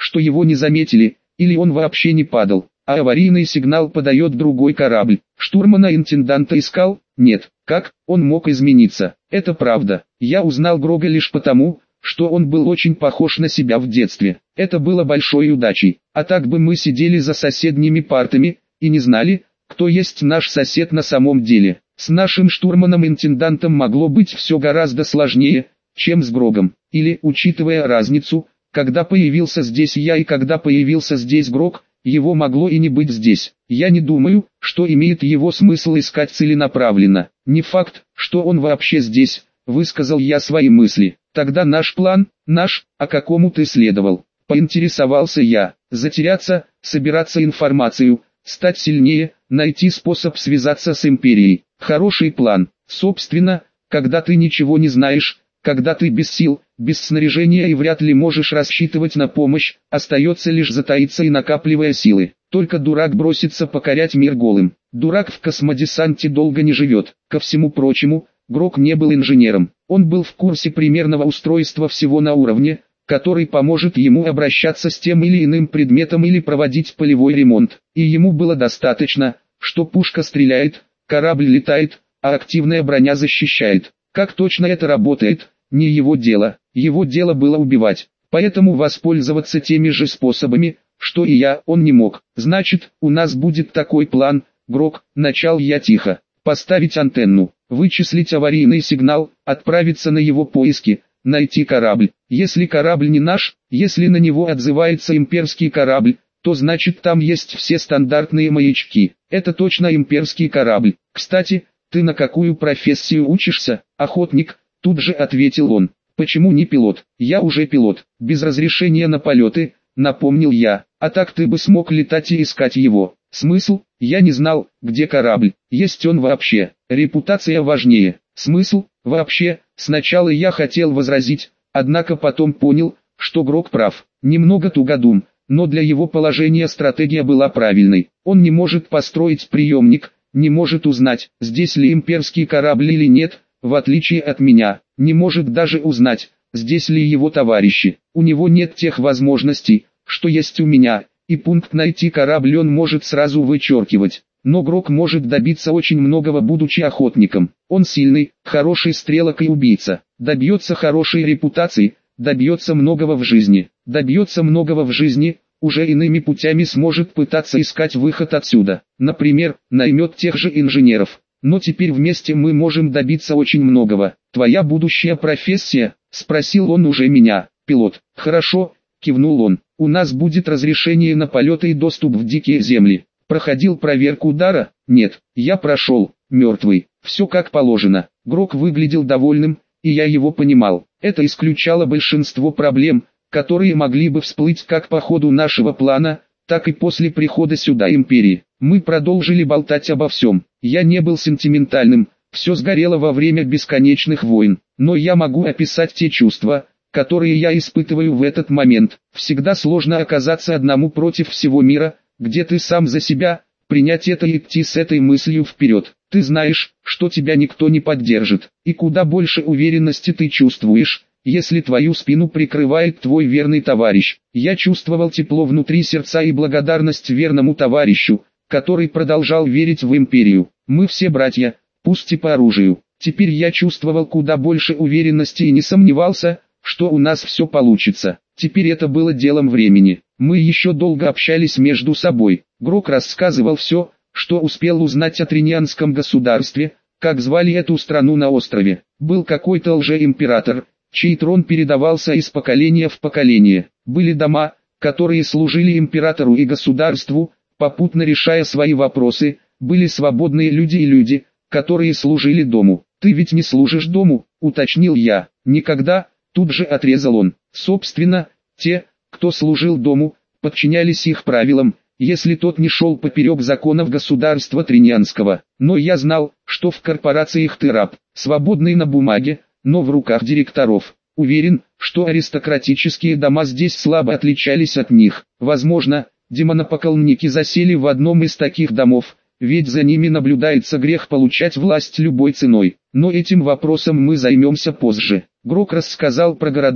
что его не заметили, или он вообще не падал, а аварийный сигнал подает другой корабль. Штурмана-интенданта искал? Нет. Как он мог измениться? Это правда. Я узнал Грога лишь потому, что он был очень похож на себя в детстве. Это было большой удачей. А так бы мы сидели за соседними партами и не знали, кто есть наш сосед на самом деле. С нашим штурманом-интендантом могло быть все гораздо сложнее, чем с Грогом. Или, учитывая разницу, когда появился здесь я и когда появился здесь Грог, его могло и не быть здесь. Я не думаю, что имеет его смысл искать целенаправленно. Не факт, что он вообще здесь, высказал я свои мысли. Тогда наш план, а какому ты следовал? Поинтересовался я. Затеряться, собираться информацию, стать сильнее, найти способ связаться с империей. Хороший план. Собственно, когда ты ничего не знаешь, когда ты без сил, без снаряжения и вряд ли можешь рассчитывать на помощь, остается лишь затаиться и накапливая силы. Только дурак бросится покорять мир голым. Дурак в космодесанте долго не живет. Ко всему прочему, Грог не был инженером. Он был в курсе примерного устройства всего на уровне, который поможет ему обращаться с тем или иным предметом или проводить полевой ремонт. И ему было достаточно, что пушка стреляет, корабль летает, а активная броня защищает. Как точно это работает, не его дело. Его дело было убивать. Поэтому воспользоваться теми же способами, что и я, он не мог. Значит, у нас будет такой план, Грог, начал я тихо. Поставить антенну, вычислить аварийный сигнал, отправиться на его поиски, найти корабль. Если корабль не наш, если на него отзывается имперский корабль, то значит там есть все стандартные маячки. Это точно имперский корабль. Кстати, ты на какую профессию учишься? Охотник, тут же ответил он. Почему не пилот? Я уже пилот. Без разрешения на полеты, напомнил я. А так ты бы смог летать и искать его. Смысл? Я не знал, где корабль. Есть он вообще. Репутация важнее. Смысл? Вообще, сначала я хотел возразить, однако потом понял, что Грог прав. Немного тугодум, но для его положения стратегия была правильной. Он не может построить приемник, не может узнать, здесь ли имперский корабль или нет, в отличие от меня. Не может даже узнать, здесь ли его товарищи. У него нет тех возможностей, что есть у меня, и пункт «найти корабль» он может сразу вычеркивать. Но Грог может добиться очень многого, будучи охотником. Он сильный, хороший стрелок и убийца. Добьется хорошей репутации, добьется многого в жизни. Добьется многого в жизни, уже иными путями сможет пытаться искать выход отсюда. Например, наймет тех же инженеров. Но теперь вместе мы можем добиться очень многого. Твоя будущая профессия? Спросил он уже меня. Пилот. Хорошо, кивнул он. У нас будет разрешение на полеты и доступ в дикие земли. Проходил проверку дара? Нет, я прошел, мертвый. Все как положено. Грог выглядел довольным, и я его понимал. Это исключало большинство проблем, которые могли бы всплыть как по ходу нашего плана, так и после прихода сюда империи. Мы продолжили болтать обо всем. Я не был сентиментальным, все сгорело во время бесконечных войн. Но я могу описать те чувства, которые я испытываю в этот момент. Всегда сложно оказаться одному против всего мира, где ты сам за себя, принять это и идти с этой мыслью вперед. Ты знаешь, что тебя никто не поддержит, и куда больше уверенности ты чувствуешь, если твою спину прикрывает твой верный товарищ. Я чувствовал тепло внутри сердца и благодарность верному товарищу, который продолжал верить в империю. Мы все братья, пусть и по оружию. Теперь я чувствовал куда больше уверенности и не сомневался, что у нас все получится. Теперь это было делом времени. Мы еще долго общались между собой. Грог рассказывал все, что успел узнать о Тринианском государстве, как звали эту страну на острове. Был какой-то лжеимператор, чей трон передавался из поколения в поколение. Были дома, которые служили императору и государству, попутно решая свои вопросы. Были свободные люди и люди, которые служили дому. «Ты ведь не служишь дому», — уточнил я. «Никогда», — тут же отрезал он. Собственно, те, кто служил дому, подчинялись их правилам, если тот не шел поперек законов государства Тринианского. Но я знал, что в корпорациях ты раб, свободный на бумаге, но в руках директоров. Уверен, что аристократические дома здесь слабо отличались от них. Возможно, демонопоклонники засели в одном из таких домов, ведь за ними наблюдается грех получать власть любой ценой. Но этим вопросом мы займемся позже. Грог рассказал про города,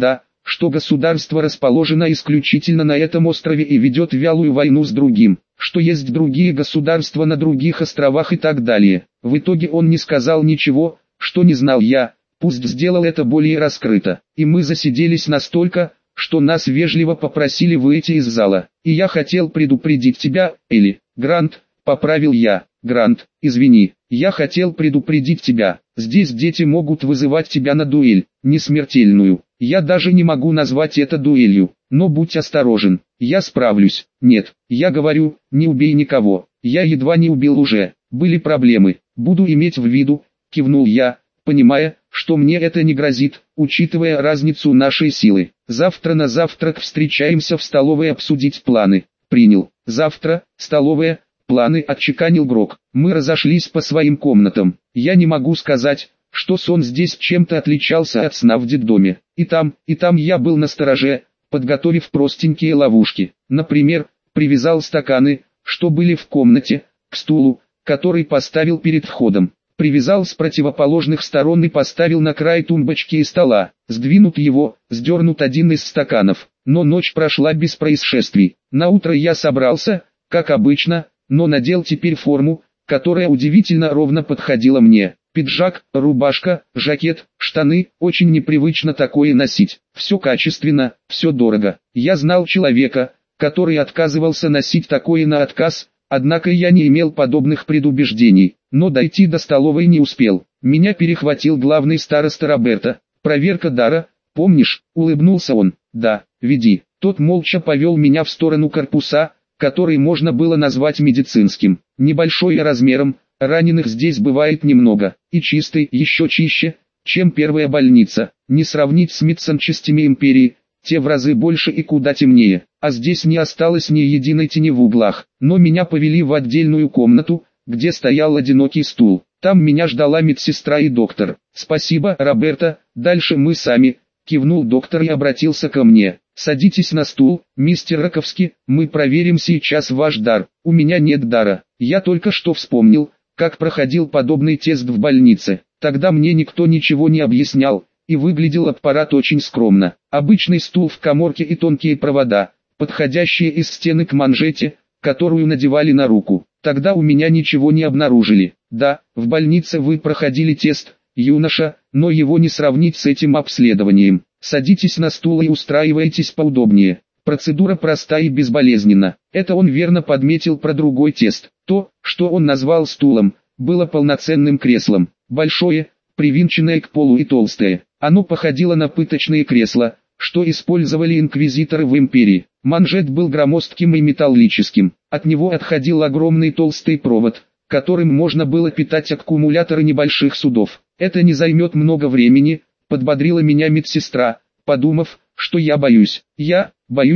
что государство расположено исключительно на этом острове и ведет вялую войну с другим, что есть другие государства на других островах и так далее. В итоге он не сказал ничего, что не знал я, пусть сделал это более раскрыто. И мы засиделись настолько, что нас вежливо попросили выйти из зала. И я хотел предупредить тебя, Элли. Грант, поправил я. Грант, извини, я хотел предупредить тебя. Здесь дети могут вызывать тебя на дуэль, не смертельную. Я даже не могу назвать это дуэлью, но будь осторожен, я справлюсь. Нет, я говорю, не убей никого. Я едва не убил уже, были проблемы. Буду иметь в виду, кивнул я, понимая, что мне это не грозит, учитывая разницу нашей силы. Завтра на завтрак встречаемся в столовой обсудить планы. Принял. Завтра, столовая, планы, отчеканил Грок. Мы разошлись по своим комнатам. Я не могу сказать, что сон здесь чем-то отличался от сна в детдоме. И там я был настороже, подготовив простенькие ловушки. Например, привязал стаканы, что были в комнате, к стулу, который поставил перед входом. Привязал с противоположных сторон и поставил на край тумбочки и стола. Сдвинут его, сдернут один из стаканов. Но ночь прошла без происшествий. Наутро я собрался, как обычно, но надел теперь форму, которая удивительно ровно подходила мне. Пиджак, рубашка, жакет, штаны, очень непривычно такое носить. Все качественно, все дорого. Я знал человека, который отказывался носить такое на отказ, однако я не имел подобных предубеждений. Но дойти до столовой не успел. Меня перехватил главный староста Роберто. «Проверка дара, помнишь?» — улыбнулся он. «Да, веди». Тот молча повел меня в сторону корпуса, который можно было назвать медицинским. Небольшой размером, раненых здесь бывает немного, и чистый, еще чище, чем первая больница. Не сравнить с медсанчастями империи, те в разы больше и куда темнее, а здесь не осталось ни единой тени в углах. Но меня повели в отдельную комнату, где стоял одинокий стул. Там меня ждала медсестра и доктор. «Спасибо, Роберто, дальше мы сами», — кивнул доктор и обратился ко мне. «Садитесь на стул, мистер Раковский, мы проверим сейчас ваш дар». «У меня нет дара. Я только что вспомнил, как проходил подобный тест в больнице. Тогда мне никто ничего не объяснял, и выглядел аппарат очень скромно. Обычный стул в каморке и тонкие провода, подходящие из стены к манжете, которую надевали на руку. Тогда у меня ничего не обнаружили. Да, в больнице вы проходили тест, юноша, но его не сравнить с этим обследованием. Садитесь на стул и устраивайтесь поудобнее. Процедура проста и безболезненна». Это он верно подметил про другой тест. То, что он назвал стулом, было полноценным креслом. Большое, привинченное к полу и толстое. Оно походило на пыточные кресла, что использовали инквизиторы в империи. Манжет был громоздким и металлическим. От него отходил огромный толстый провод, которым можно было питать аккумуляторы небольших судов. «Это не займет много времени», — подбодрила меня медсестра, подумав, что я боюсь. Я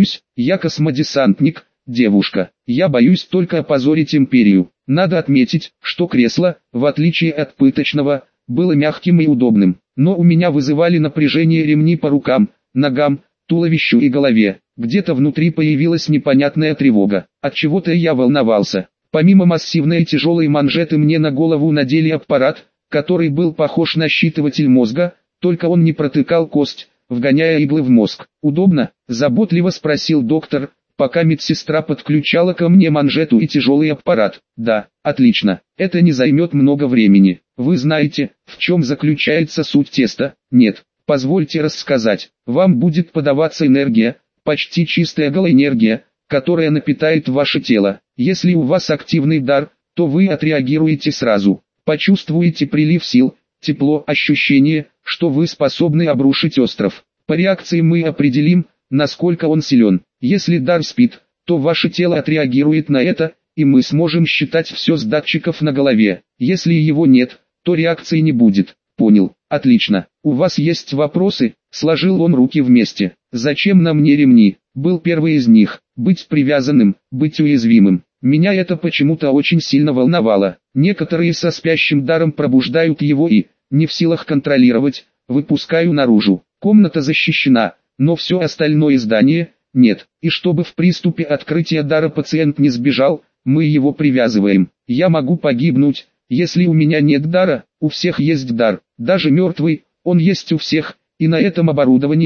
космодесантник, девушка. Я боюсь только опозорить империю. Надо отметить, что кресло, в отличие от пыточного, было мягким и удобным. Но у меня вызывали напряжение ремни по рукам, ногам, туловищу и голове. Где-то внутри появилась непонятная тревога. От чего-то я волновался. Помимо массивной и тяжелой манжеты мне на голову надели аппарат, который был похож на считыватель мозга, только он не протыкал кость, вгоняя иглы в мозг. «Удобно?» – заботливо спросил доктор, пока медсестра подключала ко мне манжету и тяжелый аппарат. «Да, отлично. Это не займет много времени. Вы знаете, в чем заключается суть теста?» «Нет. Позвольте рассказать. Вам будет подаваться энергия, почти чистая галоэнергия, которая напитает ваше тело. Если у вас активный дар, то вы отреагируете сразу. Почувствуете прилив сил, тепло, ощущение, что вы способны обрушить остров. По реакции мы определим, насколько он силен. Если дар спит, то ваше тело отреагирует на это, и мы сможем считать все с датчиков на голове. Если его нет, то реакции не будет». «Понял. Отлично. У вас есть вопросы?» Сложил он руки вместе. «Зачем на мне ремни?» Был первый из них. Быть привязанным, быть уязвимым. Меня это почему-то очень сильно волновало. Некоторые со спящим даром пробуждают его и, не в силах контролировать, выпускаю наружу. Комната защищена, но все остальное здание – нет. И чтобы в приступе открытия дара пациент не сбежал, мы его привязываем. Я могу погибнуть, если у меня нет дара. У всех есть дар, даже мертвый, он есть у всех, и на этом оборудовании,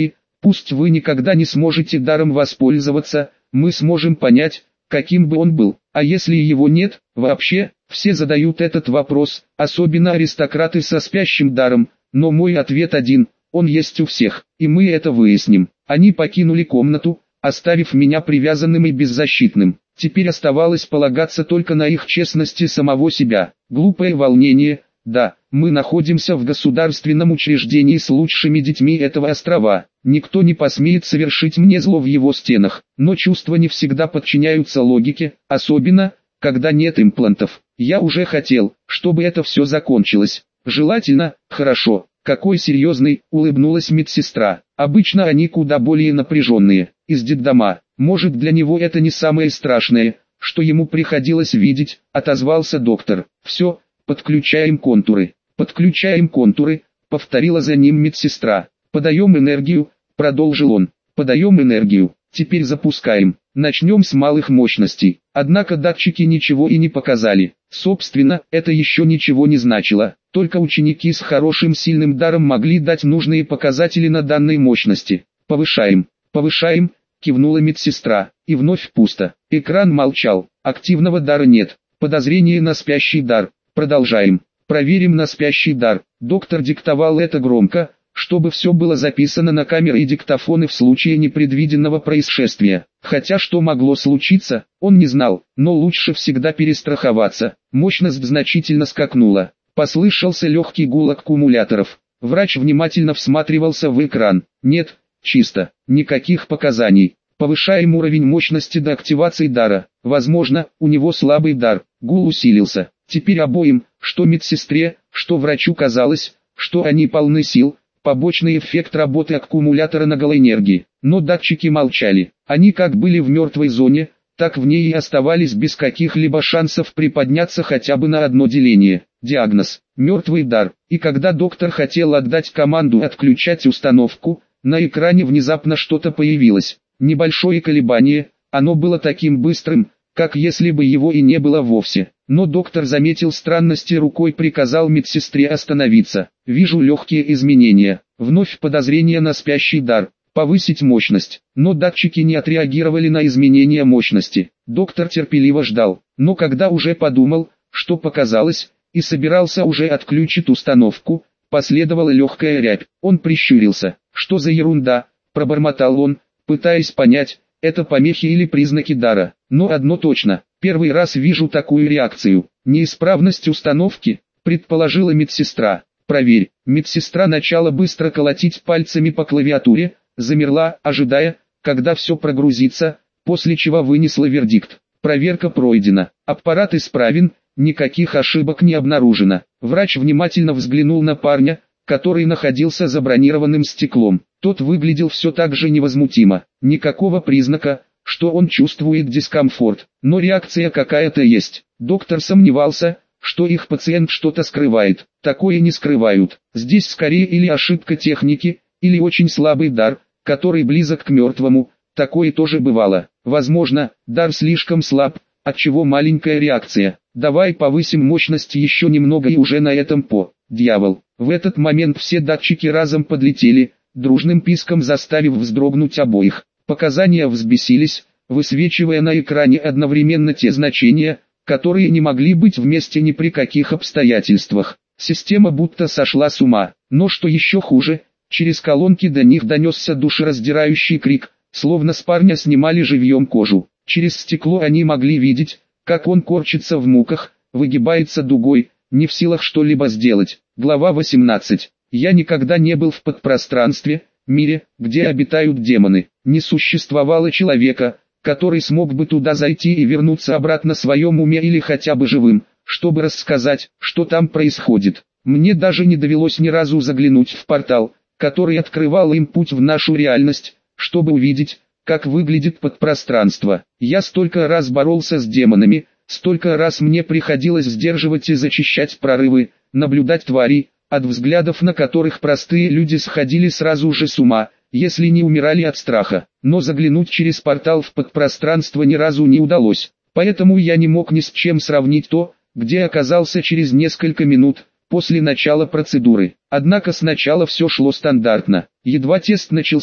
Пусть вы никогда не сможете даром воспользоваться, мы сможем понять, каким бы он был. А если его нет, вообще, все задают этот вопрос, особенно аристократы со спящим даром, но мой ответ один, он есть у всех, и мы это выясним. Они покинули комнату, оставив меня привязанным и беззащитным. Теперь оставалось полагаться только на их честность и самого себя. Глупое волнение, да, мы находимся в государственном учреждении с лучшими детьми этого острова. Никто не посмеет совершить мне зло в его стенах, но чувства не всегда подчиняются логике, особенно, когда нет имплантов. Я уже хотел, чтобы это все закончилось. Желательно, хорошо. Какой серьезный, улыбнулась медсестра. Обычно они куда более напряженные. Из детдома. Может, для него это не самое страшное, что ему приходилось видеть, отозвался доктор. Все, подключаем контуры. Подключаем контуры, повторила за ним медсестра. Подаем энергию, продолжил он. Подаем энергию. Теперь запускаем. Начнем с малых мощностей. Однако датчики ничего и не показали. Собственно, это еще ничего не значило. Только ученики с хорошим сильным даром могли дать нужные показатели на данной мощности. Повышаем, повышаем, кивнула медсестра. И вновь пусто. Экран молчал. Активного дара нет. Подозрение на спящий дар. Продолжаем. Проверим на спящий дар. Доктор диктовал это громко, чтобы все было записано на камеры и диктофоны в случае непредвиденного происшествия. Хотя что могло случиться, он не знал, но лучше всегда перестраховаться. Мощность значительно скакнула. Послышался легкий гул аккумуляторов. Врач внимательно всматривался в экран. Нет, чисто, никаких показаний. Повышаем уровень мощности до активации дара. Возможно, у него слабый дар. Гул усилился. Теперь обоим, что медсестре, что врачу казалось, что они полны сил. Побочный эффект работы аккумулятора на голоэнергии. Но датчики молчали. Они как были в мертвой зоне, так в ней и оставались без каких-либо шансов приподняться хотя бы на одно деление. Диагноз – мертвый дар. И когда доктор хотел отдать команду отключать установку, на экране внезапно что-то появилось. Небольшое колебание, оно было таким быстрым, как если бы его и не было вовсе. Но доктор заметил странности, рукой приказал медсестре остановиться. Вижу легкие изменения. Вновь подозрение на спящий дар. Повысить мощность. Но датчики не отреагировали на изменения мощности. Доктор терпеливо ждал. Но когда уже подумал, что показалось, и собирался уже отключить установку, последовала легкая рябь. Он прищурился. Что за ерунда, пробормотал он, пытаясь понять, это помехи или признаки дара. Но одно точно, первый раз вижу такую реакцию. Неисправность установки, предположила медсестра. Проверь. Медсестра начала быстро колотить пальцами по клавиатуре, замерла, ожидая, когда все прогрузится, после чего вынесла вердикт. Проверка пройдена. Аппарат исправен, никаких ошибок не обнаружено. Врач внимательно взглянул на парня, который находился за бронированным стеклом. Тот выглядел все так же невозмутимо. Никакого признака, что он чувствует дискомфорт. Но реакция какая-то есть. Доктор сомневался, что их пациент что-то скрывает. Такое не скрывают. Здесь скорее или ошибка техники, или очень слабый дар, который близок к мертвому. Такое тоже бывало. Возможно, дар слишком слаб, отчего маленькая реакция. Давай повысим мощность еще немного и уже на этом дьявол. В этот момент все датчики разом подлетели, дружным писком заставив вздрогнуть обоих. Показания взбесились, высвечивая на экране одновременно те значения, которые не могли быть вместе ни при каких обстоятельствах. Система будто сошла с ума. Но что еще хуже, через колонки до них донесся душераздирающий крик, словно с парня снимали живьем кожу. Через стекло они могли видеть, как он корчится в муках, выгибается дугой, не в силах что-либо сделать. Глава 18. Я никогда не был в подпространстве, мире, где обитают демоны. Не существовало человека, который смог бы туда зайти и вернуться обратно в своем уме или хотя бы живым, чтобы рассказать, что там происходит. Мне даже не довелось ни разу заглянуть в портал, который открывал им путь в нашу реальность, чтобы увидеть, как выглядит подпространство. Я столько раз боролся с демонами, столько раз мне приходилось сдерживать и зачищать прорывы, наблюдать тварей, от взглядов на которых простые люди сходили сразу же с ума, если не умирали от страха. Но заглянуть через портал в подпространство ни разу не удалось, поэтому я не мог ни с чем сравнить то, где оказался через несколько минут после начала процедуры. Однако сначала все шло стандартно. Едва тест начался,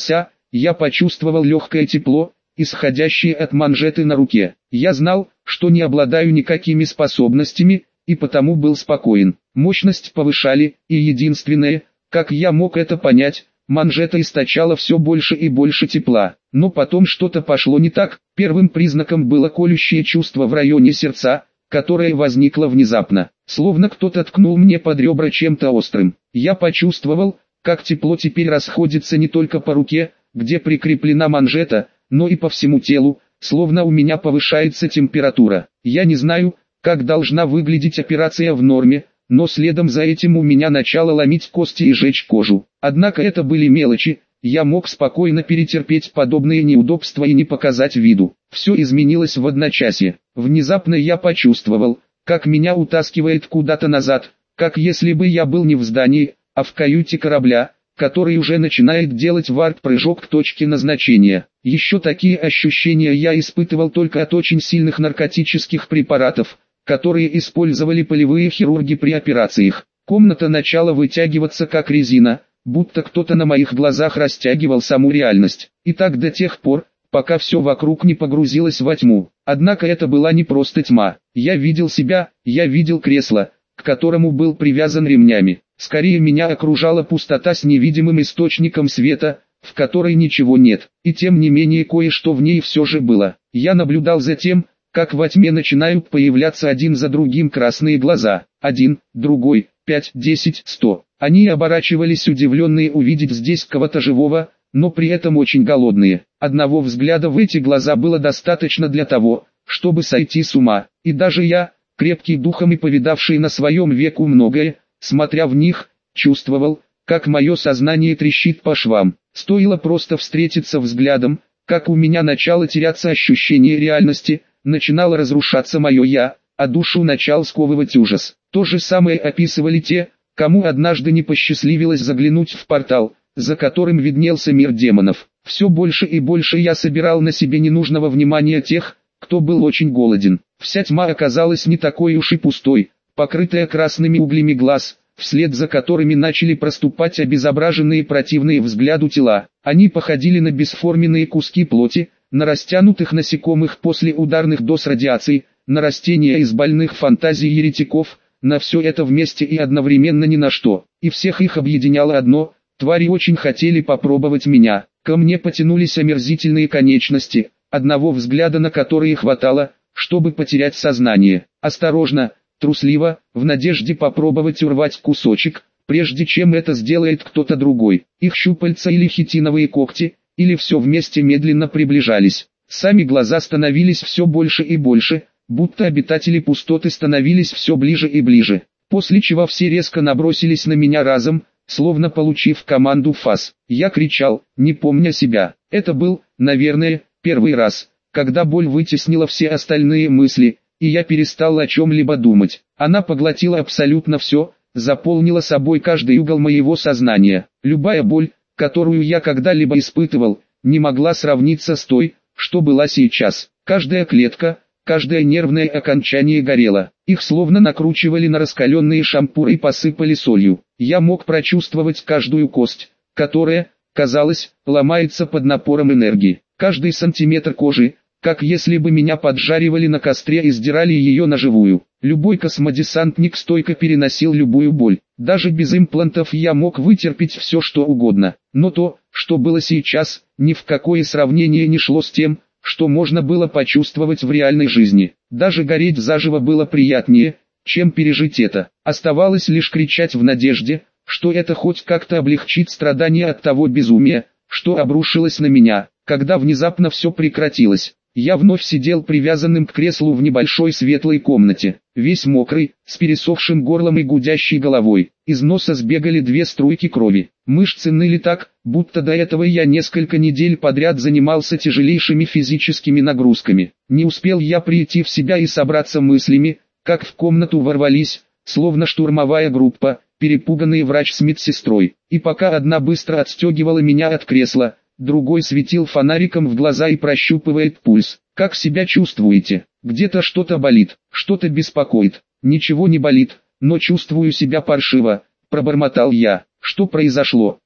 я почувствовал легкое тепло, исходящее от манжеты на руке. Я знал, что не обладаю никакими способностями, и потому был спокоен. Мощность повышали, и единственное, как я мог это понять, манжета источала все больше и больше тепла. Но потом что-то пошло не так. Первым признаком было колющее чувство в районе сердца, которое возникло внезапно, словно кто-то ткнул мне под ребра чем-то острым. Я почувствовал, как тепло теперь расходится не только по руке, где прикреплена манжета, но и по всему телу, словно у меня повышается температура. Я не знаю, как должна выглядеть операция в норме, но следом за этим у меня начало ломить кости и жечь кожу. Однако это были мелочи, я мог спокойно перетерпеть подобные неудобства и не показать виду. Все изменилось в одночасье. Внезапно я почувствовал, как меня утаскивает куда-то назад, как если бы я был не в здании, а в каюте корабля, который уже начинает делать варп-прыжок к точке назначения. Еще такие ощущения я испытывал только от очень сильных наркотических препаратов, которые использовали полевые хирурги при операциях. Комната начала вытягиваться как резина, будто кто-то на моих глазах растягивал саму реальность. И так до тех пор, пока все вокруг не погрузилось во тьму. Однако это была не просто тьма. Я видел себя, я видел кресло, к которому был привязан ремнями. Скорее меня окружала пустота с невидимым источником света, в которой ничего нет. И тем не менее кое-что в ней все же было. Я наблюдал за тем, как во тьме начинают появляться один за другим красные глаза. Один, другой, 5, 10, 100. Они оборачивались удивленные увидеть здесь кого-то живого, но при этом очень голодные. Одного взгляда в эти глаза было достаточно для того, чтобы сойти с ума. И даже я, крепкий духом и повидавший на своем веку многое, смотря в них, чувствовал, как мое сознание трещит по швам. Стоило просто встретиться взглядом, как у меня начало теряться ощущение реальности, начинало разрушаться мое «я», а душу начал сковывать ужас. То же самое описывали те, кому однажды не посчастливилось заглянуть в портал, за которым виднелся мир демонов. Все больше и больше я собирал на себе ненужного внимания тех, кто был очень голоден. Вся тьма оказалась не такой уж и пустой, покрытая красными углями глаз, вслед за которыми начали проступать обезображенные противные взгляду тела. Они походили на бесформенные куски плоти, на растянутых насекомых после ударных доз радиации, на растения из больных фантазий еретиков, на все это вместе и одновременно ни на что. И всех их объединяло одно: твари очень хотели попробовать меня. Ко мне потянулись омерзительные конечности, одного взгляда на которые хватало, чтобы потерять сознание. Осторожно, трусливо, в надежде попробовать урвать кусочек, прежде чем это сделает кто-то другой. Их щупальца или хитиновые когти, или все вместе медленно приближались. Сами глаза становились все больше и больше, будто обитатели пустоты становились все ближе и ближе. После чего все резко набросились на меня разом, словно получив команду «фас». Я кричал, не помня себя. Это был, наверное, первый раз, когда боль вытеснила все остальные мысли, и я перестал о чем-либо думать. Она поглотила абсолютно все, заполнила собой каждый угол моего сознания. Любая боль, которую я когда-либо испытывал, не могла сравниться с той, что была сейчас. Каждая клетка, каждое нервное окончание горело. Их словно накручивали на раскаленные шампуры и посыпали солью. Я мог прочувствовать каждую кость, которая, казалось, ломается под напором энергии. Каждый сантиметр кожи, как если бы меня поджаривали на костре и сдирали ее на живую. Любой космодесантник стойко переносил любую боль. Даже без имплантов я мог вытерпеть все что угодно. Но то, что было сейчас, ни в какое сравнение не шло с тем, что можно было почувствовать в реальной жизни. Даже гореть заживо было приятнее, чем пережить это. Оставалось лишь кричать в надежде, что это хоть как-то облегчит страдания от того безумия, что обрушилось на меня. Когда внезапно все прекратилось, я вновь сидел привязанным к креслу в небольшой светлой комнате, весь мокрый, с пересохшим горлом и гудящей головой. Из носа сбегали 2 струйки крови. Мышцы ныли так, будто до этого я несколько недель подряд занимался тяжелейшими физическими нагрузками. Не успел я прийти в себя и собраться мыслями, как в комнату ворвались, словно штурмовая группа, перепуганный врач с медсестрой. И пока одна быстро отстегивала меня от кресла, другой светил фонариком в глаза и прощупывает пульс. «Как себя чувствуете? Где-то что-то болит, что-то беспокоит». «Ничего не болит, но чувствую себя паршиво», — пробормотал я. «Что произошло?»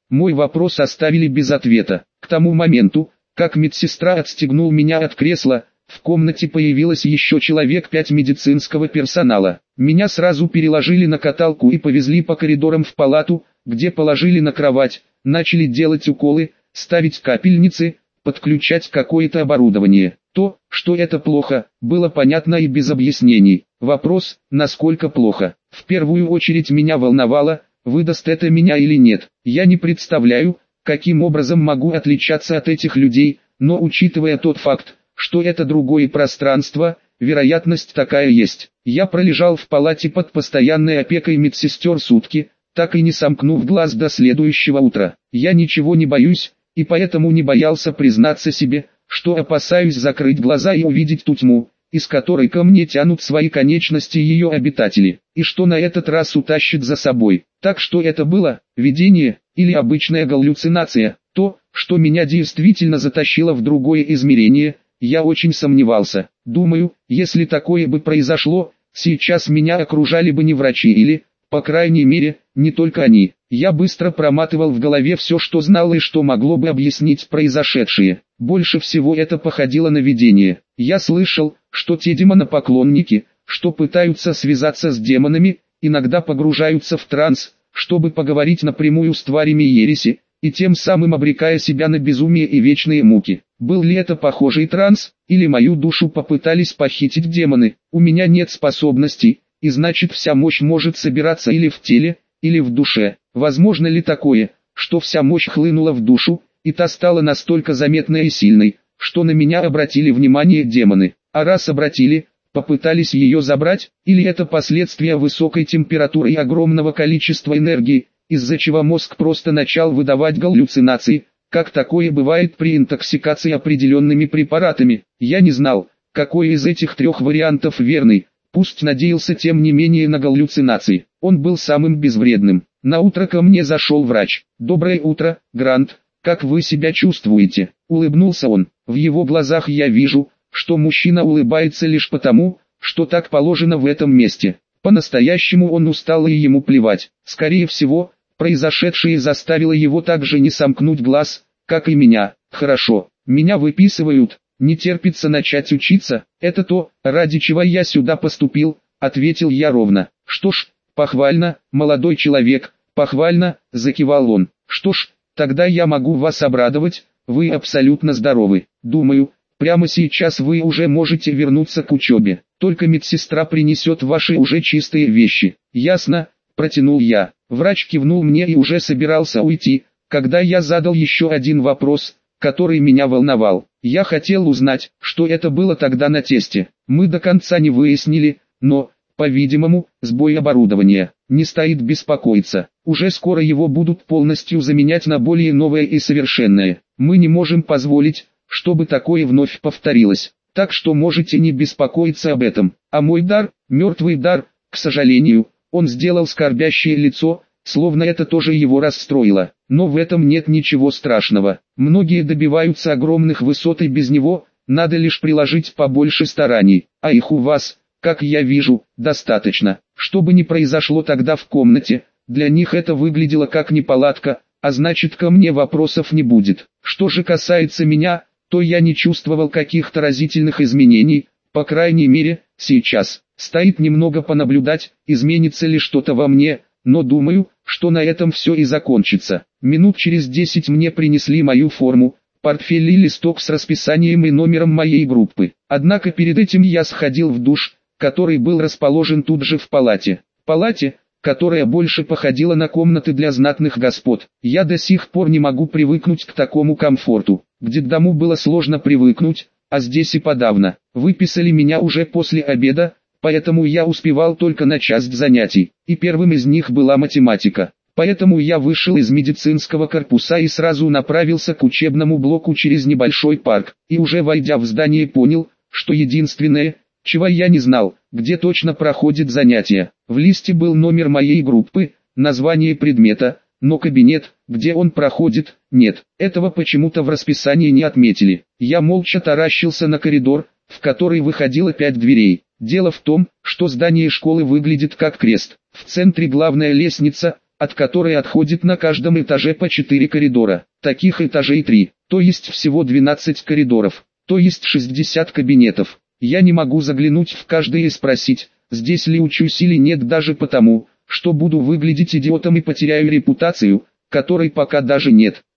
Мой вопрос оставили без ответа. К тому моменту, как медсестра отстегнул меня от кресла, в комнате появилось еще человек 5 медицинского персонала. Меня сразу переложили на каталку и повезли по коридорам в палату, где положили на кровать, начали делать уколы, ставить капельницы, подключать какое-то оборудование. То, что это плохо, было понятно и без объяснений. Вопрос, насколько плохо, в первую очередь меня волновало, выдаст это меня или нет. Я не представляю, каким образом могу отличаться от этих людей, но учитывая тот факт, что это другое пространство, вероятность такая есть. Я пролежал в палате под постоянной опекой медсестер сутки, так и не сомкнув глаз до следующего утра. Я ничего не боюсь, и поэтому не боялся признаться себе, что опасаюсь закрыть глаза и увидеть ту тьму, из которой ко мне тянут свои конечности ее обитатели, и что на этот раз утащит за собой. Так что это было видение или обычная галлюцинация, то, что меня действительно затащило в другое измерение, я очень сомневался. Думаю, если такое бы произошло, сейчас меня окружали бы не врачи или, по крайней мере, не только они. Я быстро проматывал в голове все, что знал и что могло бы объяснить произошедшее. Больше всего это походило на видение. Я слышал, что те демонопоклонники, что пытаются связаться с демонами, иногда погружаются в транс, чтобы поговорить напрямую с тварями ереси, и тем самым обрекая себя на безумие и вечные муки. Был ли это похожий транс, или мою душу попытались похитить демоны? У меня нет способностей, и значит вся мощь может собираться или в теле, или в душе. Возможно ли такое, что вся мощь хлынула в душу, и та стала настолько заметной и сильной, что на меня обратили внимание демоны? А раз обратили, попытались ее забрать, или это последствия высокой температуры и огромного количества энергии, из-за чего мозг просто начал выдавать галлюцинации, как такое бывает при интоксикации определенными препаратами. Я не знал, какой из этих трех вариантов верный, пусть надеялся тем не менее на галлюцинации. Он был самым безвредным. Наутро ко мне зашел врач. «Доброе утро, Грант, как вы себя чувствуете?» Улыбнулся он. В его глазах я вижу, что мужчина улыбается лишь потому, что так положено в этом месте. По-настоящему он устал и ему плевать. Скорее всего, произошедшее заставило его также не сомкнуть глаз, как и меня. «Хорошо, меня выписывают, не терпится начать учиться, это то, ради чего я сюда поступил», — ответил я ровно. «Что ж, похвально, молодой человек, похвально», — закивал он. «Что ж, тогда я могу вас обрадовать, вы абсолютно здоровы. Думаю, прямо сейчас вы уже можете вернуться к учебе, только медсестра принесет ваши уже чистые вещи». «Ясно», — протянул я. Врач кивнул мне и уже собирался уйти, когда я задал еще один вопрос, который меня волновал. Я хотел узнать, что это было тогда на тесте. Мы до конца не выяснили, но, по-видимому, сбой оборудования. Не стоит беспокоиться. Уже скоро его будут полностью заменять на более новое и совершенное. Мы не можем позволить, чтобы такое вновь повторилось. Так что можете не беспокоиться об этом. А мой дар, мертвый дар, к сожалению, он сделал скорбящее лицо, словно это тоже его расстроило. Но в этом нет ничего страшного. Многие добиваются огромных высот и без него, надо лишь приложить побольше стараний. А их у вас, как я вижу, достаточно. Что бы ни произошло тогда в комнате, для них это выглядело как неполадка, а значит ко мне вопросов не будет. Что же касается меня, то я не чувствовал каких-то разительных изменений, по крайней мере, сейчас. Стоит немного понаблюдать, изменится ли что-то во мне, но думаю, что на этом все и закончится. Минут через 10 мне принесли мою форму, портфель и листок с расписанием и номером моей группы. Однако перед этим я сходил в душ, который был расположен тут же в палате. Палате, которая больше походила на комнаты для знатных господ. Я до сих пор не могу привыкнуть к такому комфорту. К детдому было сложно привыкнуть, а здесь и подавно. Выписали меня уже после обеда, поэтому я успевал только на часть занятий, и первым из них была математика. Поэтому я вышел из медицинского корпуса и сразу направился к учебному блоку через небольшой парк, и уже войдя в здание понял, что единственное, чего я не знал, где точно проходит занятие. В листе был номер моей группы, название предмета, но кабинет, где он проходит, нет. Этого почему-то в расписании не отметили. Я молча таращился на коридор, в который выходило 5 дверей. Дело в том, что здание школы выглядит как крест. В центре главная лестница, от которой отходит на каждом этаже по 4 коридора. Таких этажей 3, то есть всего 12 коридоров, то есть 60 кабинетов. Я не могу заглянуть в каждый и спросить, здесь ли учусь или нет, даже потому, что буду выглядеть идиотом и потеряю репутацию, которой пока даже нет.